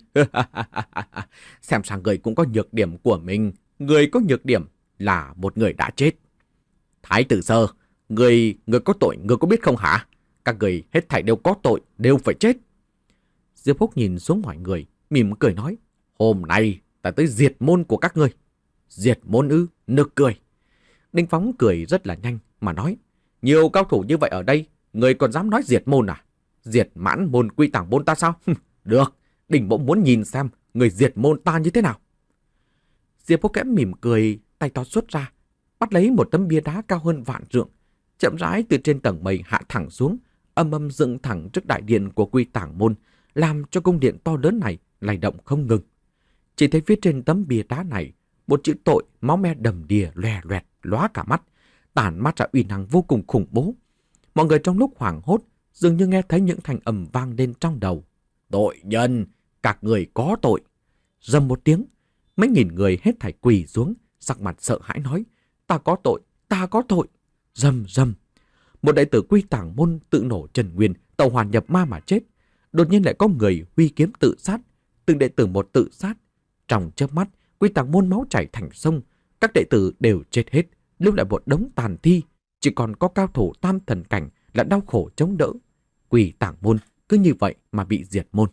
xem sang người cũng có nhược điểm của mình, người có nhược điểm là một người đã chết. Thái tử Sơ, người người có tội, người có biết không hả? Các người hết thảy đều có tội, đều phải chết. Diệp Húc nhìn xuống mọi người, mỉm cười nói: hôm nay ta tới diệt môn của các ngươi. Diệt môn ư? Nực cười. Đinh Phóng cười rất là nhanh mà nói: nhiều cao thủ như vậy ở đây, người còn dám nói diệt môn à? Diệt mãn môn Quy Tàng Môn ta sao? Được, Đinh Mỗ muốn nhìn xem người diệt môn ta như thế nào. Diệp Húc kẽ mỉm cười, tay to xuất ra, bắt lấy một tấm bia đá cao hơn vạn trượng, chậm rãi từ trên tầng mây hạ thẳng xuống, âm âm dựng thẳng trước đại điện của Quy Tàng Môn, làm cho cung điện to lớn này lay động không ngừng. Chỉ thấy phía trên tấm bia đá này, một chữ tội máu me đầm đìa loè loẹt lóa cả mắt, tản mắt ra uy năng vô cùng khủng bố. Mọi người trong lúc hoảng hốt dường như nghe thấy những thanh âm vang lên trong đầu: tội nhân, các người có tội. Rầm một tiếng, mấy nghìn người hết thảy quỳ xuống, sắc mặt sợ hãi nói: ta có tội, ta có tội. Rầm rầm, một đệ tử Quy Tàng Môn tự nổ chân nguyên, tẩu hỏa nhập ma mà chết. Đột nhiên lại có người huy kiếm tự sát, từng đệ tử một tự sát. Trong chớp mắt, Quy Tàng Môn máu chảy thành sông, các đệ tử đều chết hết, lưu lại một đống tàn thi, chỉ còn có cao thủ tam thần cảnh là đau khổ chống đỡ. Quy Tàng Môn cứ như vậy mà bị diệt môn.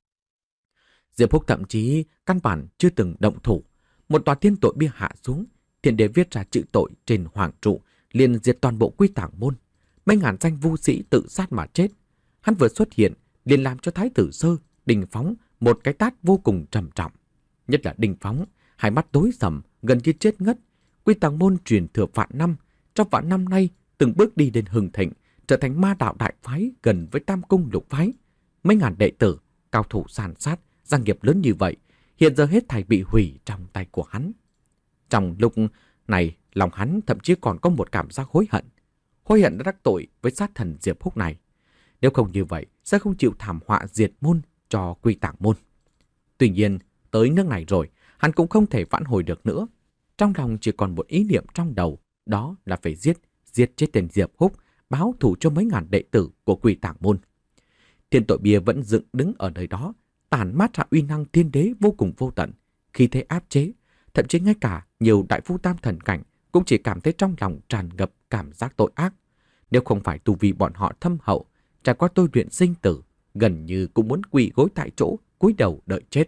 Diệp Húc thậm chí căn bản chưa từng động thủ. Một tòa thiên tội bia hạ xuống, thiên đế viết ra chữ tội trên hoàng trụ, liền diệt toàn bộ Quy Tàng Môn. Mấy ngàn danh vu sĩ tự sát mà chết. Hắn vừa xuất hiện liền làm cho Thái tử Sơ, Đinh Phóng một cái tát vô cùng trầm trọng. Nhất là Đinh Phóng, hai mắt tối sầm, gần như chết ngất. Quy Tàng Môn truyền thừa vạn năm, trong vạn năm nay từng bước đi đến hưng thịnh, trở thành ma đạo đại phái gần với Tam Cung Lục phái. Mấy ngàn đệ tử, cao thủ san sát, gia nghiệp lớn như vậy, hiện giờ hết thảy bị hủy trong tay của hắn. Trong lúc này, lòng hắn thậm chí còn có một cảm giác hối hận. Hối hận đã đắc tội với sát thần Diệp Húc này. Nếu không như vậy, sẽ không chịu thảm họa diệt môn cho Quy Tàng Môn. Tuy nhiên, tới nước này rồi, hắn cũng không thể vãn hồi được nữa. Trong lòng chỉ còn một ý niệm trong đầu, đó là phải giết, giết chết tên Diệp Húc, báo thù cho mấy ngàn đệ tử của Quy Tàng Môn. Thiên tội bia vẫn dựng đứng ở nơi đó, tản mát ra uy năng thiên đế vô cùng vô tận, khi thế áp chế, thậm chí ngay cả nhiều đại phu tam thần cảnh cũng chỉ cảm thấy trong lòng tràn ngập cảm giác tội ác. Nếu không phải tu vi bọn họ thâm hậu, trải qua tôi luyện sinh tử, gần như cũng muốn quỳ gối tại chỗ, cúi đầu đợi chết.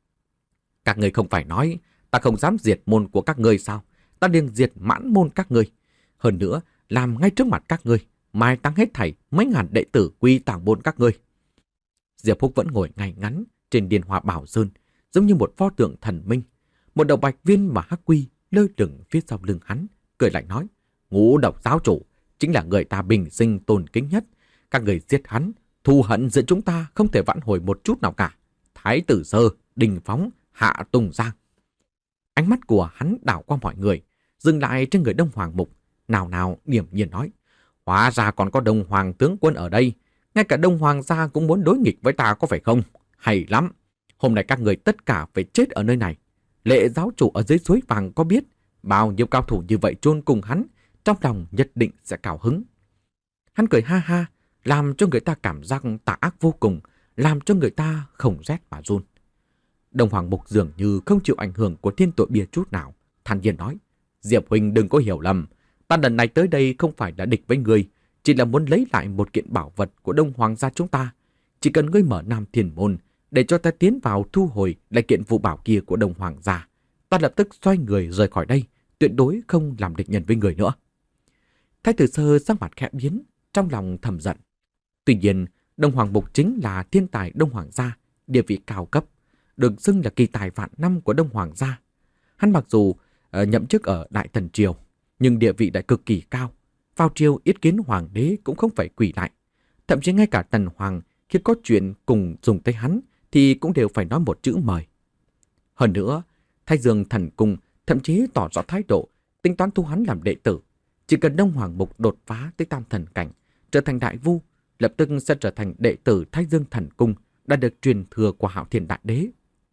Các người không phải nói ta không dám diệt môn của các ngươi sao? Ta liền diệt mãn môn các ngươi. Hơn nữa, làm ngay trước mặt các ngươi, mai táng hết thảy mấy ngàn đệ tử Quy Tàng Môn các ngươi. Diệp Húc vẫn ngồi ngay ngắn trên Điền Hoa Bảo Sơn, giống như một pho tượng thần minh. Một đầu bạch viên mà hắc quy lơ lửng phía sau lưng hắn, cười lạnh nói: Ngũ Độc giáo chủ chính là người ta bình sinh tôn kính nhất. Các người giết hắn, thù hận giữa chúng ta không thể vãn hồi một chút nào cả. Thái tử Sơ, Đinh Phóng, Hạ Tùng Giang. Ánh mắt của hắn đảo qua mọi người, dừng lại trên người Đông Hoàng Mục, nào nào điềm nhiên nói: Hóa ra còn có Đông Hoàng tướng quân ở đây, ngay cả Đông Hoàng gia cũng muốn đối nghịch với ta có phải không? Hay lắm, hôm nay các người tất cả phải chết ở nơi này. Lệ giáo chủ ở dưới suối vàng có biết bao nhiêu cao thủ như vậy chôn cùng hắn, trong lòng nhất định sẽ cao hứng. Hắn cười ha ha, làm cho người ta cảm giác tà ác vô cùng, làm cho người ta không rét mà run. Đông Hoàng Mục dường như không chịu ảnh hưởng của thiên tội bia chút nào, thản nhiên nói: Diệp huynh đừng có hiểu lầm, ta lần này tới đây không phải là địch với ngươi, chỉ là muốn lấy lại một kiện bảo vật của Đông Hoàng gia chúng ta. Chỉ cần ngươi mở Nam Thiên môn để cho ta tiến vào thu hồi lại kiện vụ bảo kia của Đông Hoàng gia, ta lập tức xoay người rời khỏi đây, tuyệt đối không làm địch nhân với người nữa. Thái tử Sơ sắc mặt khẽ biến, trong lòng thầm giận. Tuy nhiên, Đông Hoàng Mục chính là thiên tài Đông Hoàng gia, địa vị cao cấp, được xưng là kỳ tài vạn năm của Đông Hoàng gia. Hắn mặc dù uh, nhậm chức ở Đại Tần Triều, nhưng địa vị lại cực kỳ cao. Vào triều yết kiến hoàng đế cũng không phải quỳ lại. Thậm chí ngay cả Tần Hoàng khi có chuyện cùng dùng tới hắn thì cũng đều phải nói một chữ mời. Hơn nữa, Thái Dương Thần Cung thậm chí tỏ rõ thái độ tính toán thu hắn làm đệ tử. Chỉ cần Đông Hoàng Mục đột phá tới tam thần cảnh, trở thành đại vu, lập tức sẽ trở thành đệ tử Thái Dương Thần Cung đã được truyền thừa của Hạo Thiên Đại Đế.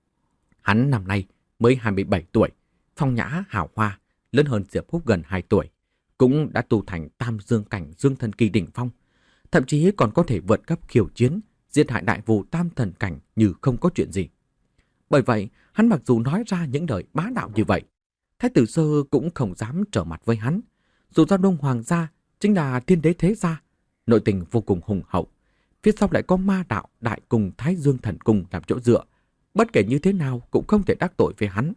Hắn năm nay mới hai mươi bảy tuổi, phong nhã hào hoa, lớn hơn Diệp Húc gần hai tuổi, cũng đã tu thành tam dương cảnh dương thần kỳ đỉnh phong, thậm chí còn có thể vượt cấp khiêu chiến, giết hại đại vu tam thần cảnh như không có chuyện gì. Bởi vậy, hắn mặc dù nói ra những lời bá đạo như vậy, Thái tử Sơ cũng không dám trở mặt với hắn. Dù sao Đông Hoàng gia chính là thiên đế thế gia, nội tình vô cùng hùng hậu, phía sau lại có ma đạo đại cung Thái Dương Thần Cung làm chỗ dựa, bất kể như thế nào cũng không thể đắc tội với hắn.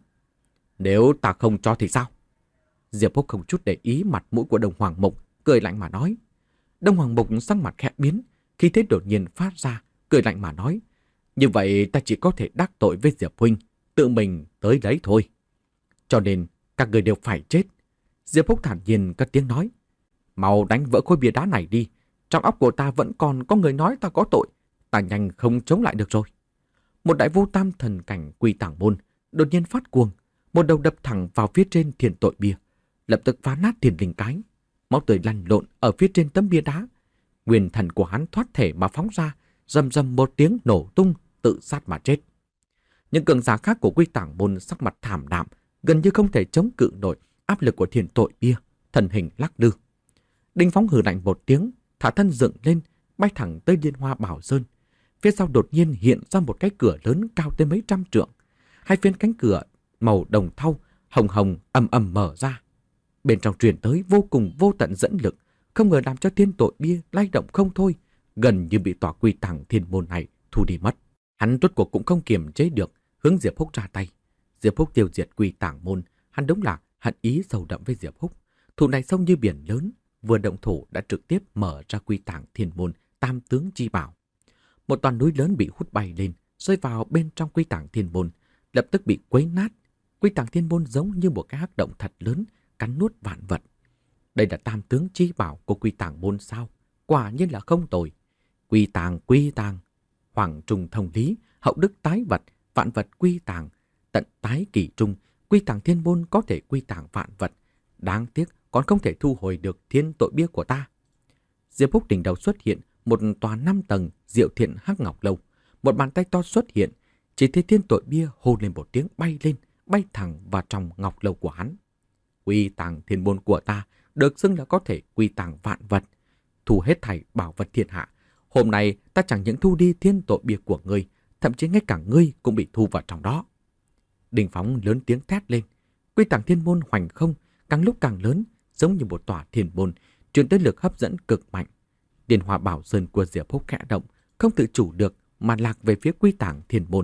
Nếu ta không cho thì sao? Diệp Húc không chút để ý mặt mũi của Đông Hoàng Mục, cười lạnh mà nói. Đông Hoàng Mục sắc mặt khẽ biến, khi thế đột nhiên phát ra, cười lạnh mà nói: Như vậy ta chỉ có thể đắc tội với Diệp huynh, tự mình tới đấy thôi. Cho nên các người đều phải chết. Diệp Húc thản nhiên cất tiếng nói: Mau đánh vỡ khối bia đá này đi, trong óc của ta vẫn còn có người nói ta có tội, ta nhanh không chống lại được rồi. Một đại vu tam thần cảnh Quy Tàng Môn đột nhiên phát cuồng, một đầu đập thẳng vào phía trên thiền tội bia, lập tức phá nát thiền linh cái. Máu tươi lăn lộn ở phía trên tấm bia đá. Nguyên thần của hắn thoát thể mà phóng ra, rầm rầm một tiếng nổ tung, tự sát mà chết. Những cường giả khác của Quy Tàng Môn sắc mặt thảm đạm, gần như không thể chống cự nổi áp lực của thiền tội bia, thần hình lắc lư. Đinh Phóng hừ lạnh một tiếng, thả thân dựng lên, bay thẳng tới Liên Hoa Bảo Sơn. Phía sau đột nhiên hiện ra một cái cửa lớn cao tới mấy trăm trượng. Hai phiến cánh cửa màu đồng thau, hồng hồng ầm ầm mở ra. Bên trong truyền tới vô cùng vô tận dẫn lực, không ngờ làm cho thiên tội bia lay động không thôi, gần như bị tòa Quy Tàng Thiên Môn này thu đi mất. Hắn rốt cuộc cũng không kiềm chế được, hướng Diệp Húc ra tay. Diệp Húc tiêu diệt Quy Tàng Môn, hắn đúng là hận ý sâu đậm với Diệp Húc. Thủ này sông như biển lớn, vừa động thủ đã trực tiếp mở ra Quy Tàng Thiên Môn tam tướng chi bảo. Một toàn núi lớn bị hút bay lên, rơi vào bên trong Quy Tàng Thiên Môn, lập tức bị quấy nát. Quy Tàng Thiên Môn giống như một cái hắc động thật lớn, cắn nuốt vạn vật. Đây là tam tướng chi bảo của Quy Tàng Môn sao? Quả nhiên là không tồi. Quy Tàng, Quy Tàng, hoàng trùng thông lý, hậu đức tái vật, vạn vật quy tàng, tận tái kỳ trung. Quy Tàng Thiên Môn có thể quy tàng vạn vật, đáng tiếc còn không thể thu hồi được thiên tội bia của ta. Diệp Húc đỉnh đầu xuất hiện một tòa năm tầng diệu thiện hắc ngọc lâu, một bàn tay to xuất hiện, chỉ thấy thiên tội bia hô lên một tiếng bay lên, bay thẳng vào trong ngọc lâu của hắn. Quy Tàng Thiên Môn của ta được xưng là có thể quy tàng vạn vật, thu hết thảy bảo vật thiên hạ. Hôm nay ta chẳng những thu đi thiên tội bia của ngươi, thậm chí ngay cả ngươi cũng bị thu vào trong đó. Đinh Phóng lớn tiếng thét lên. Quy Tàng Thiên Môn hoành không, càng lúc càng lớn, giống như một tòa thiên môn, truyền tới lực hấp dẫn cực mạnh. Điền Hoa Bảo Sơn của Diệp Húc khẽ động, không tự chủ được mà lạc về phía Quy Tàng Thiên Môn.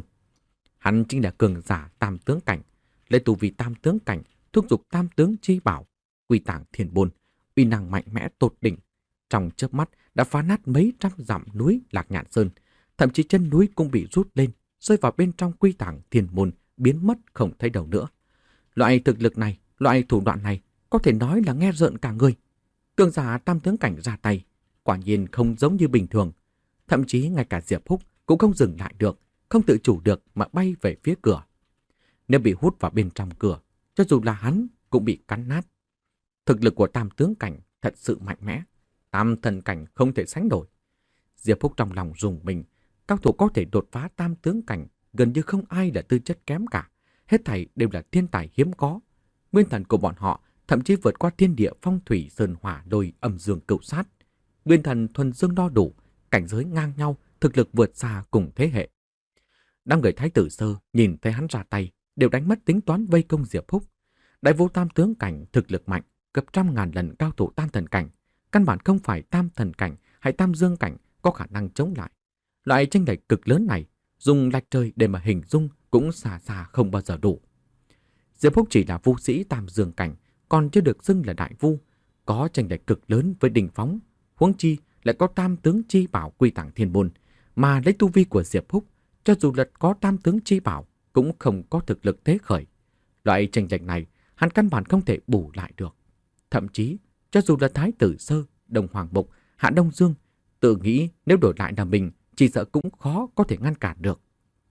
Hắn chính là cường giả tam tướng cảnh, lấy tu vi tam tướng cảnh thúc giục tam tướng chi bảo. Quy Tàng Thiên Môn uy năng mạnh mẽ tột đỉnh, trong chớp mắt đã phá nát mấy trăm dặm núi Lạc Nhạn Sơn, thậm chí chân núi cũng bị rút lên, rơi vào bên trong Quy Tàng Thiên Môn, biến mất không thấy đâu nữa. Loại thực lực này, loại thủ đoạn này có thể nói là nghe rợn cả người. Cường giả tam tướng cảnh ra tay, quả nhiên không giống như bình thường. Thậm chí ngay cả Diệp Húc cũng không dừng lại được, không tự chủ được mà bay về phía cửa. Nếu bị hút vào bên trong cửa, cho dù là hắn cũng bị cắn nát. Thực lực của tam tướng cảnh thật sự mạnh mẽ, tam thần cảnh không thể sánh đổi. Diệp Húc trong lòng rùng mình, cao thủ có thể đột phá tam tướng cảnh gần như không ai là tư chất kém cả, hết thảy đều là thiên tài hiếm có. Nguyên thần của bọn họ thậm chí vượt qua thiên địa phong thủy sơn hỏa đôi âm dương cửu sát. Nguyên thần thuần dương đo đủ, cảnh giới ngang nhau, thực lực vượt xa cùng thế hệ. Đám người thái tử Sơ nhìn thấy hắn ra tay, đều đánh mất tính toán vây công Diệp Húc. Đại vô tam tướng cảnh thực lực mạnh, gấp trăm ngàn lần cao thủ tam thần cảnh, căn bản không phải tam thần cảnh hay tam dương cảnh có khả năng chống lại. Loại chênh lệch cực lớn này, dùng lạch trời để mà hình dung cũng xa xa không bao giờ đủ. Diệp Húc chỉ là vu sĩ tam dương cảnh, còn chưa được xưng là đại vu, có chênh lệch cực lớn với Đinh Phóng, huống chi lại có tam tướng chi bảo quy tàng thiên môn, mà lấy tu vi của Diệp Húc, cho dù là có tam tướng chi bảo cũng không có thực lực thế khởi. Loại chênh lệch này hắn căn bản không thể bù lại được. Thậm chí, cho dù là Thái tử Sơ, Đồng Hoàng Mục, Hạ Đông Dương, tự nghĩ nếu đổi lại là mình, chỉ sợ cũng khó có thể ngăn cản được.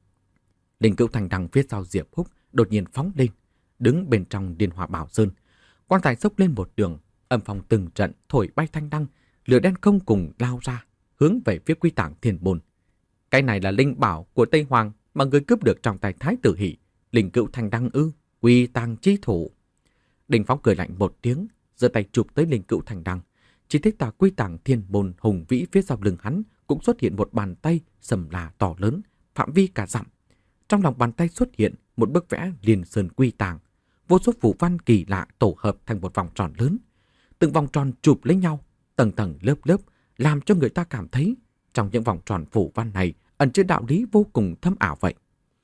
Linh Cữu Thành Đằng phía sau Diệp Húc đột nhiên phóng lên, đứng bên trong Điên Hỏa Bảo Sơn. Quan tài xốc lên một đường, âm phong từng trận thổi bay thanh đăng, lửa đen không cùng lao ra, hướng về phía Quy Tạng Thiên Môn. Cái này là linh bảo của Tây Hoàng mà người cướp được trong tay Thái tử Hỷ, Linh Cữu Thành Đăng ư? Quy Tàng chi thủ. Đinh Phóng cười lạnh một tiếng, giơ tay chụp tới Linh Cữu Thành Đăng. Chỉ thấy tà Quy Tàng Thiên Môn hùng vĩ phía sau lưng hắn cũng xuất hiện một bàn tay sầm là to lớn, phạm vi cả dặm. Trong lòng bàn tay xuất hiện một bức vẽ liền sơn quy tàng, vô số phù văn kỳ lạ tổ hợp thành một vòng tròn lớn. Từng vòng tròn chụp lấy nhau, tầng tầng lớp lớp, làm cho người ta cảm thấy trong những vòng tròn phù văn này ẩn chứa đạo lý vô cùng thâm ảo vậy.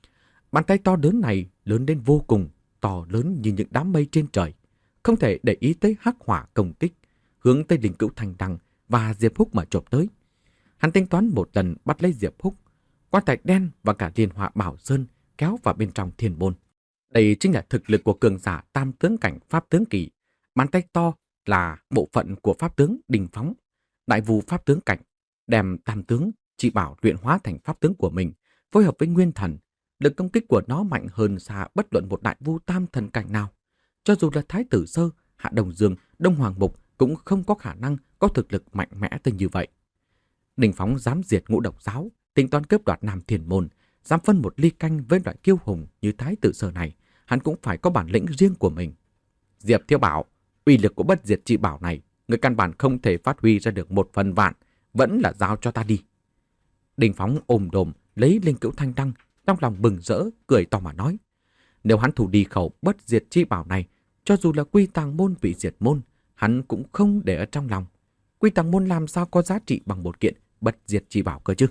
Bàn tay to lớn này lớn đến vô cùng, to lớn như những đám mây trên trời, không thể để ý tới hắc hỏa công kích, hướng tới Linh Cữu Thành Đăng và Diệp Húc mà chộp tới. Hắn tính toán một lần bắt lấy Diệp Húc, quan tài đen và cả Liên Hỏa Bảo Sơn kéo vào bên trong thiên môn. Đây chính là thực lực của cường giả tam tướng cảnh pháp tướng kỳ. Bàn tay to là bộ phận của pháp tướng Đinh Phóng, đại vu pháp tướng cảnh, đem tam tướng chỉ bảo luyện hóa thành pháp tướng của mình, phối hợp với nguyên thần. Lực công kích của nó mạnh hơn xa bất luận một đại vu tam thần cảnh nào. Cho dù là Thái tử Sơ, Hạ Đông Dương, Đông Hoàng Mục cũng không có khả năng có thực lực mạnh mẽ tới như vậy. Đinh Phóng dám diệt Ngũ Độc Giáo, tính toán cướp đoạt Nam Thiên Môn, dám phân một ly canh với loại kiêu hùng như Thái tử Sơ này, hắn cũng phải có bản lĩnh riêng của mình. Diệp Thiếu Bảo, uy lực của bất diệt chi bảo này, người căn bản không thể phát huy ra được một phần vạn, vẫn là giao cho ta đi. Đinh Phóng ôm đồm lấy Linh Cữu Thanh Đăng, trong lòng bừng rỡ, cười to mà nói. Nếu hắn thủ đi khẩu bất diệt chi bảo này, cho dù là Quy Tàng Môn bị diệt môn, hắn cũng không để ở trong lòng. Quy Tàng Môn làm sao có giá trị bằng một kiện bất diệt chi bảo cơ chứ?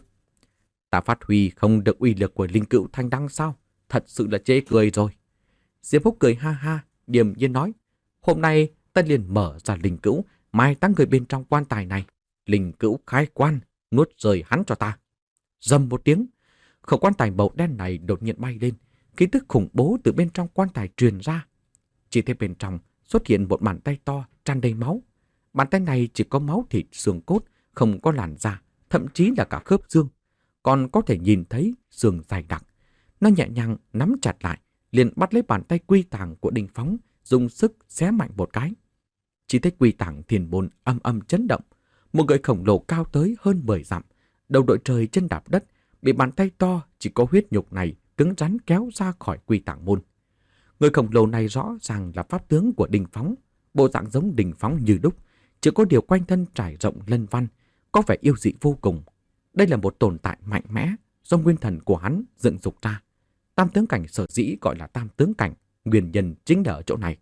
Ta phát huy không được uy lực của Linh Cữu Thanh Đăng sao? Thật sự là chê cười rồi. Diệp Húc cười ha ha, điềm nhiên nói. Hôm nay ta liền mở ra Linh Cữu, mai táng người bên trong quan tài này. Linh Cữu khai quan, nuốt rời hắn cho ta. Rầm một tiếng, khẩu quan tài màu đen này đột nhiên bay lên, khí tức khủng bố từ bên trong quan tài truyền ra. Chỉ thấy bên trong xuất hiện một bàn tay to tràn đầy máu. Bàn tay này chỉ có máu thịt xương cốt, không có làn da, thậm chí là cả khớp xương. Còn có thể nhìn thấy xương dày đặc. Nó nhẹ nhàng nắm chặt lại, liền bắt lấy bàn tay Quy Tàng của Đinh Phóng, dùng sức xé mạnh một cái. Chỉ thấy Quy Tàng Thiên Môn âm âm chấn động. Một người khổng lồ cao tới hơn mười dặm, đầu đội trời chân đạp đất, bị bàn tay to chỉ có huyết nhục này cứng rắn kéo ra khỏi Quy Tàng Môn. Người khổng lồ này rõ ràng là pháp tướng của Đinh Phóng, bộ dạng giống Đinh Phóng như đúc, chỉ có điều quanh thân trải rộng lân văn, có vẻ yêu dị vô cùng. Đây là một tồn tại mạnh mẽ do nguyên thần của hắn dựng dục ra. Tam tướng cảnh sở dĩ gọi là tam tướng cảnh, nguyên nhân chính là ở chỗ này.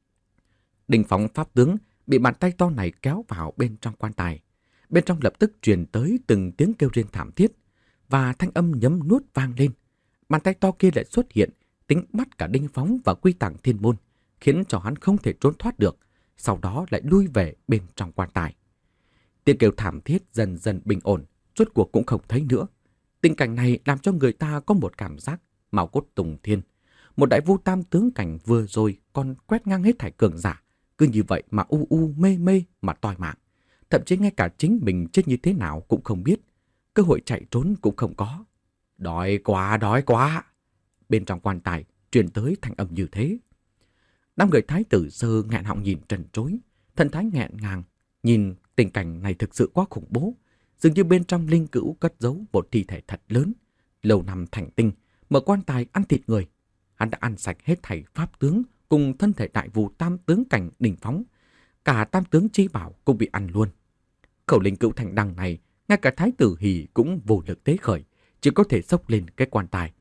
Đinh Phóng pháp tướng bị bàn tay to này kéo vào bên trong quan tài. Bên trong lập tức truyền tới từng tiếng kêu rên thảm thiết và thanh âm nhấm nuốt vang lên. Bàn tay to kia lại xuất hiện, tính bắt cả Đinh Phóng và Quy Tàng Thiên Môn, khiến cho hắn không thể trốn thoát được, sau đó lại lui về bên trong quan tài. Tiếng kêu thảm thiết dần dần bình ổn, rốt cuộc cũng không thấy nữa. Tình cảnh này làm cho người ta có một cảm giác mạo cốt tùng thiên. Một đại vu tam tướng cảnh vừa rồi còn quét ngang hết thảy cường giả, cứ như vậy mà u u mê mê mà toi mạng. Thậm chí ngay cả chính mình chết như thế nào cũng không biết, cơ hội chạy trốn cũng không có. Đói quá, đói quá. Bên trong quan tài truyền tới thanh âm như thế. Đám người Thái tử Sơ nghẹn họng nhìn trần trối, thần thái nghẹn ngàng, nhìn tình cảnh này thực sự quá khủng bố. Dường như bên trong Linh Cữu cất giấu một thi thể thật lớn, lâu năm thành tinh, mở quan tài ăn thịt người. Hắn đã ăn sạch hết thảy pháp tướng cùng thân thể đại vu tam tướng cảnh Đinh Phóng. Cả tam tướng chi bảo cũng bị ăn luôn. Khẩu Linh Cữu Thành Đăng này, ngay cả Thái tử Hỷ cũng vô lực tế khởi, chỉ có thể xốc lên cái quan tài,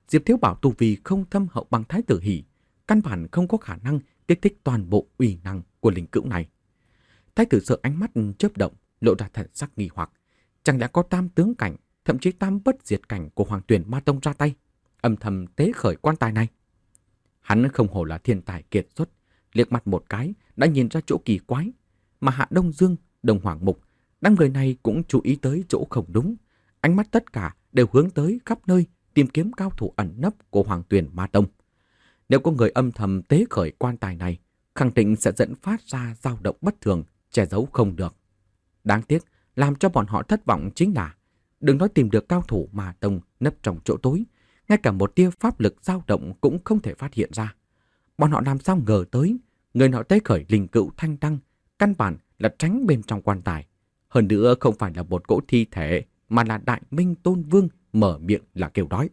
Diệp Thiếu Bảo tu vi không thâm hậu bằng Thái tử Hỷ, căn bản không có khả năng kích thích toàn bộ uy năng của linh cữu này. Thái tử Sở ánh mắt chớp động, lộ ra thần sắc nghi hoặc. Chẳng lẽ có tam tướng cảnh, thậm chí tam bất diệt cảnh của Hoàng Tuyển Ma Tông ra tay, âm thầm tế khởi quan tài này? Hắn không hổ là thiên tài kiệt xuất, liếc mặt một cái đã nhìn ra chỗ kỳ quái, mà Hạ Đông Dương, Đông Hoàng Mục, đám người này cũng chú ý tới chỗ không đúng. Ánh mắt tất cả đều hướng tới khắp nơi tìm kiếm cao thủ ẩn nấp của Hoàng Tuyển Ma Tông. Nếu có người âm thầm tế khởi quan tài này, khẳng định sẽ dẫn phát ra dao động bất thường, che giấu không được. Đáng tiếc, làm cho bọn họ thất vọng chính là đừng nói tìm được cao thủ Ma Tông nấp trong chỗ tối, ngay cả một tia pháp lực dao động cũng không thể phát hiện ra. Bọn họ làm sao ngờ tới, người nọ tế khởi linh cữu thanh đăng, căn bản là tránh bên trong quan tài. Hơn nữa không phải là một cỗ thi thể, mà là Đại Minh Tôn Vương mở miệng là kêu đói.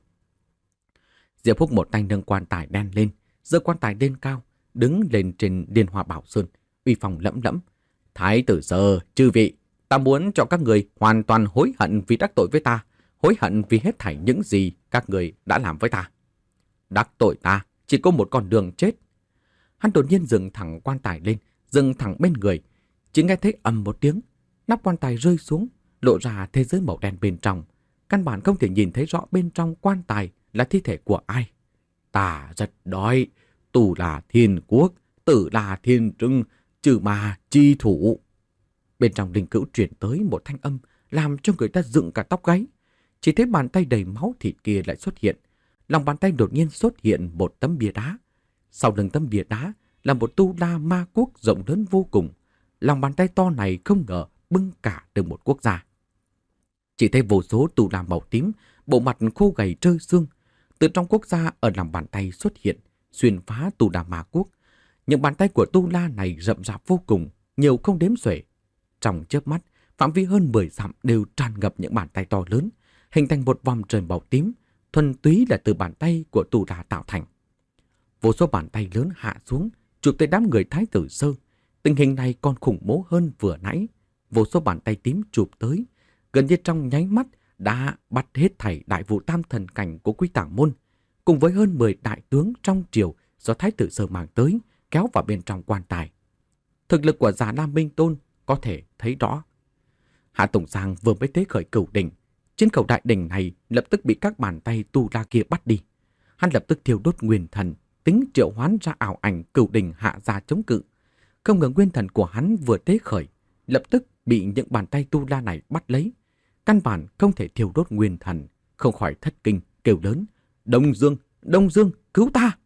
Diệp Húc một tay nâng quan tài đen lên, giơ quan tài lên cao, đứng lên trên Liên Hoa Bảo Sơn, uy phong lẫm lẫm. Thái tử Sở, chư vị, ta muốn cho các người hoàn toàn hối hận vì đắc tội với ta, hối hận vì hết thảy những gì các người đã làm với ta. Đắc tội ta chỉ có một con đường chết. Hắn đột nhiên dừng thẳng quan tài lên, dừng thẳng bên người. Chỉ nghe thấy ầm một tiếng, nắp quan tài rơi xuống, lộ ra thế giới màu đen bên trong. Căn bản không thể nhìn thấy rõ bên trong quan tài là thi thể của ai. Ta rất đói, tù là thiên quốc, tử là thiên trưng, trừ mà chi thủ. Bên trong linh cữu truyền tới một thanh âm làm cho người ta dựng cả tóc gáy. Chỉ thấy bàn tay đầy máu thịt kia lại xuất hiện. Lòng bàn tay đột nhiên xuất hiện một tấm bia đá. Sau lưng tấm bia đá là một tu la ma quốc rộng lớn vô cùng. Lòng bàn tay to này không ngờ bưng cả từ một quốc gia. Chỉ thấy vô số tu la màu tím, bộ mặt khô gầy trơ xương. Từ trong quốc gia ở lòng bàn tay xuất hiện, xuyên phá tu la ma quốc. Những bàn tay của tu la này rậm rạp vô cùng, nhiều không đếm xuể. Trong chớp mắt, phạm vi hơn mười dặm đều tràn ngập những bàn tay to lớn, hình thành một vòng trời màu tím, thuần túy là từ bàn tay của tu la tạo thành. Vô số bàn tay lớn hạ xuống, chụp tới đám người Thái tử Sơ. Tình hình này còn khủng bố hơn vừa nãy. Vô số bàn tay tím chụp tới, gần như trong nháy mắt đã bắt hết thảy đại vụ tam thần cảnh của Quy Tàng Môn, cùng với hơn mười đại tướng trong triều do Thái tử Sơ mang tới, kéo vào bên trong quan tài. Thực lực của Già Lam Minh Tôn có thể thấy rõ. Hạ Tùng Giang vừa mới tế khởi cửu đỉnh, trên cầu đại đỉnh này lập tức bị các bàn tay tu la kia bắt đi. Hắn lập tức thiêu đốt nguyên thần, tính triệu hoán ra ảo ảnh cửu đỉnh hạ ra chống cự. Không ngờ nguyên thần của hắn vừa tế khởi, lập tức bị những bàn tay tu la này bắt lấy. Căn bản không thể thiêu đốt nguyên thần, không khỏi thất kinh, kêu lớn: Đông Dương, Đông Dương, cứu ta!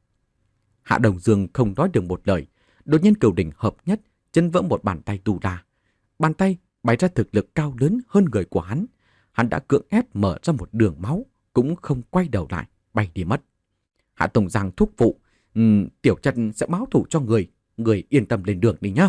Hạ Đông Dương không nói được một lời, đột nhiên cửu đỉnh hợp nhất, chân vỡ một bàn tay tu la. Bàn tay bày ra thực lực cao lớn hơn người của hắn. Hắn đã cưỡng ép mở ra một đường máu, cũng không quay đầu lại, bay đi mất. Hạ Tùng Giang thúc phụ: um, Tiểu Chân sẽ báo thủ cho người, người yên tâm lên đường đi nhá.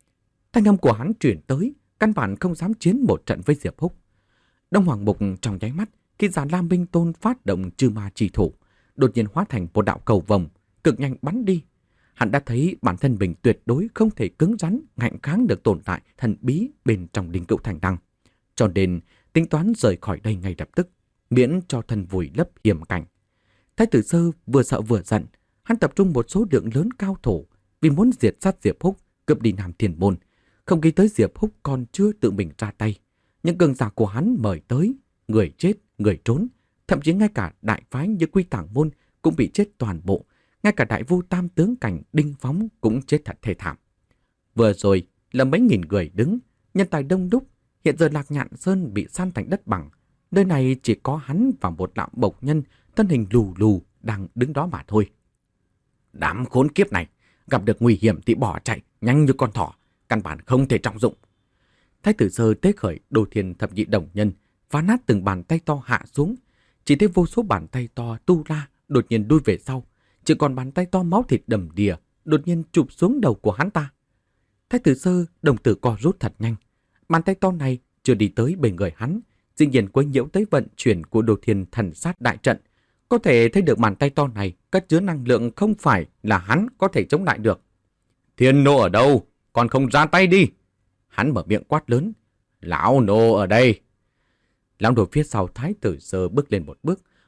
Thanh âm của hắn truyền tới, căn bản không dám chiến một trận với Diệp Húc. Đông Hoàng Mục trong nháy mắt, khi Già Lam Minh Tôn phát động trừ ma chỉ thủ, đột nhiên hóa thành một đạo cầu vồng, cực nhanh bắn đi. Hắn đã thấy bản thân mình tuyệt đối không thể cứng rắn ngạnh kháng được tồn tại thần bí bên trong linh cữu thành đăng, cho nên tính toán rời khỏi đây ngay lập tức, miễn cho thân vùi lấp hiểm cảnh. Thái tử Sơ vừa sợ vừa giận, hắn tập trung một số lượng lớn cao thủ vì muốn diệt sát Diệp Húc, cướp đi Nam Thiên Môn. Không nghĩ tới Diệp Húc còn chưa tự mình ra tay, những cường giả của hắn mời tới, người chết, người trốn, thậm chí ngay cả đại phái như Quy Tàng Môn cũng bị chết toàn bộ, ngay cả đại vu tam tướng cảnh Đinh Phóng cũng chết thật thê thảm. Vừa rồi là mấy nghìn người đứng, nhân tài đông đúc, hiện giờ Lạc Nhạn Sơn bị san thành đất bằng, nơi này chỉ có hắn và một lão bộc nhân thân hình lù lù đang đứng đó mà thôi. Đám khốn kiếp này, gặp được nguy hiểm thì bỏ chạy nhanh như con thỏ, căn bản không thể trọng dụng. Thái tử Sơ tế khởi Đồ Thiên Thập Nhị Đồng Nhân, phá nát từng bàn tay to hạ xuống. Chỉ thấy vô số bàn tay to tu la đột nhiên đuôi về sau, chỉ còn bàn tay to máu thịt đầm đìa đột nhiên chụp xuống đầu của hắn ta. Thái tử Sơ đồng tử co rút thật nhanh. Bàn tay to này chưa đi tới bên người hắn, dĩ nhiên quấy nhiễu tới vận chuyển của Đồ Thiên Thần Sát đại trận. Có thể thấy được bàn tay to này cất chứa năng lượng không phải là hắn có thể chống lại được. Thiên nô ở đâu? Còn không ra tay đi! Hắn mở miệng quát lớn. Lão nô ở đây! Lão nô phía sau Thái tử Sơ bước lên một bước,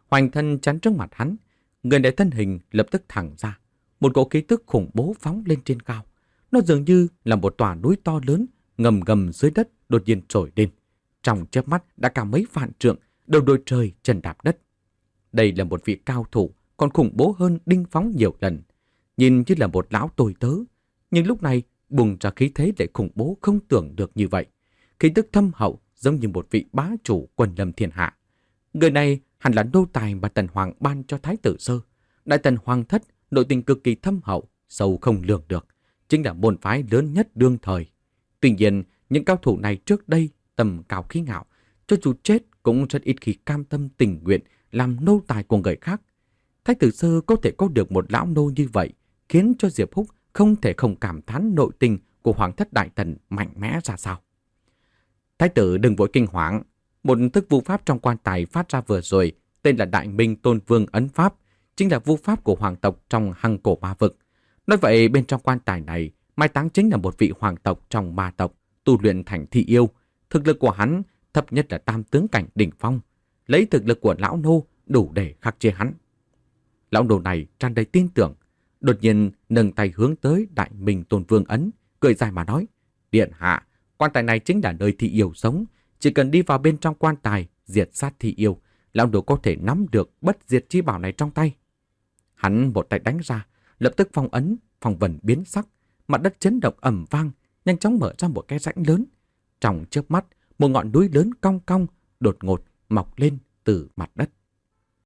Hoành thân chắn trước mặt hắn, người này thân hình lập tức thẳng ra. Một cỗ khí tức khủng bố phóng lên trên cao. Nó dường như là một tòa núi to lớn, ngầm ngầm dưới đất đột nhiên trồi lên. Trong chớp mắt đã cả mấy vạn trượng, đầu đôi trời chân đạp đất. Đây là một vị cao thủ, còn khủng bố hơn Đinh Phóng nhiều lần. Nhìn như là một lão tồi tớ, nhưng lúc này bùng ra khí thế lại khủng bố không tưởng được như vậy. Khí tức thâm hậu giống như một vị bá chủ quân lâm thiên hạ. Người này hẳn là nô tài mà Tần Hoàng ban cho Thái tử Sơ. Đại Tần Hoàng thất nội tình cực kỳ thâm hậu, sâu không lường được, chính là môn phái lớn nhất đương thời. Tuy nhiên, những cao thủ này trước đây tầm cao khí ngạo, cho dù chết cũng rất ít khi cam tâm tình nguyện làm nô tài của người khác. Thái tử Sơ có thể có được một lão nô như vậy, khiến cho Diệp Húc không thể không cảm thán nội tình của Hoàng thất Đại Tần mạnh mẽ ra sao. Thái tử đừng vội kinh hoàng, một thức vu pháp trong quan tài phát ra vừa rồi, tên là Đại Minh Tôn Vương Ấn Pháp, chính là vu pháp của hoàng tộc trong Hằng Cổ Ma Vực. Nói vậy bên trong quan tài này, mai táng chính là một vị hoàng tộc trong ma tộc, tu luyện thành thị yêu. Thực lực của hắn thấp nhất là tam tướng cảnh đỉnh phong, lấy thực lực của lão nô đủ để khắc chế hắn. Lão nô này tràn đầy tin tưởng, đột nhiên nâng tay hướng tới Đại Minh Tôn Vương Ấn, cười dài mà nói: Điện hạ, quan tài này chính là nơi thị yêu sống, chỉ cần đi vào bên trong quan tài diệt sát thị yêu, lão nô có thể nắm được bất diệt chi bảo này trong tay. Hắn một tay đánh ra, lập tức phong ấn, phong vần biến sắc, mặt đất chấn động ầm vang, nhanh chóng mở ra một cái rãnh lớn. Trong chớp mắt, một ngọn núi lớn cong cong đột ngột mọc lên từ mặt đất.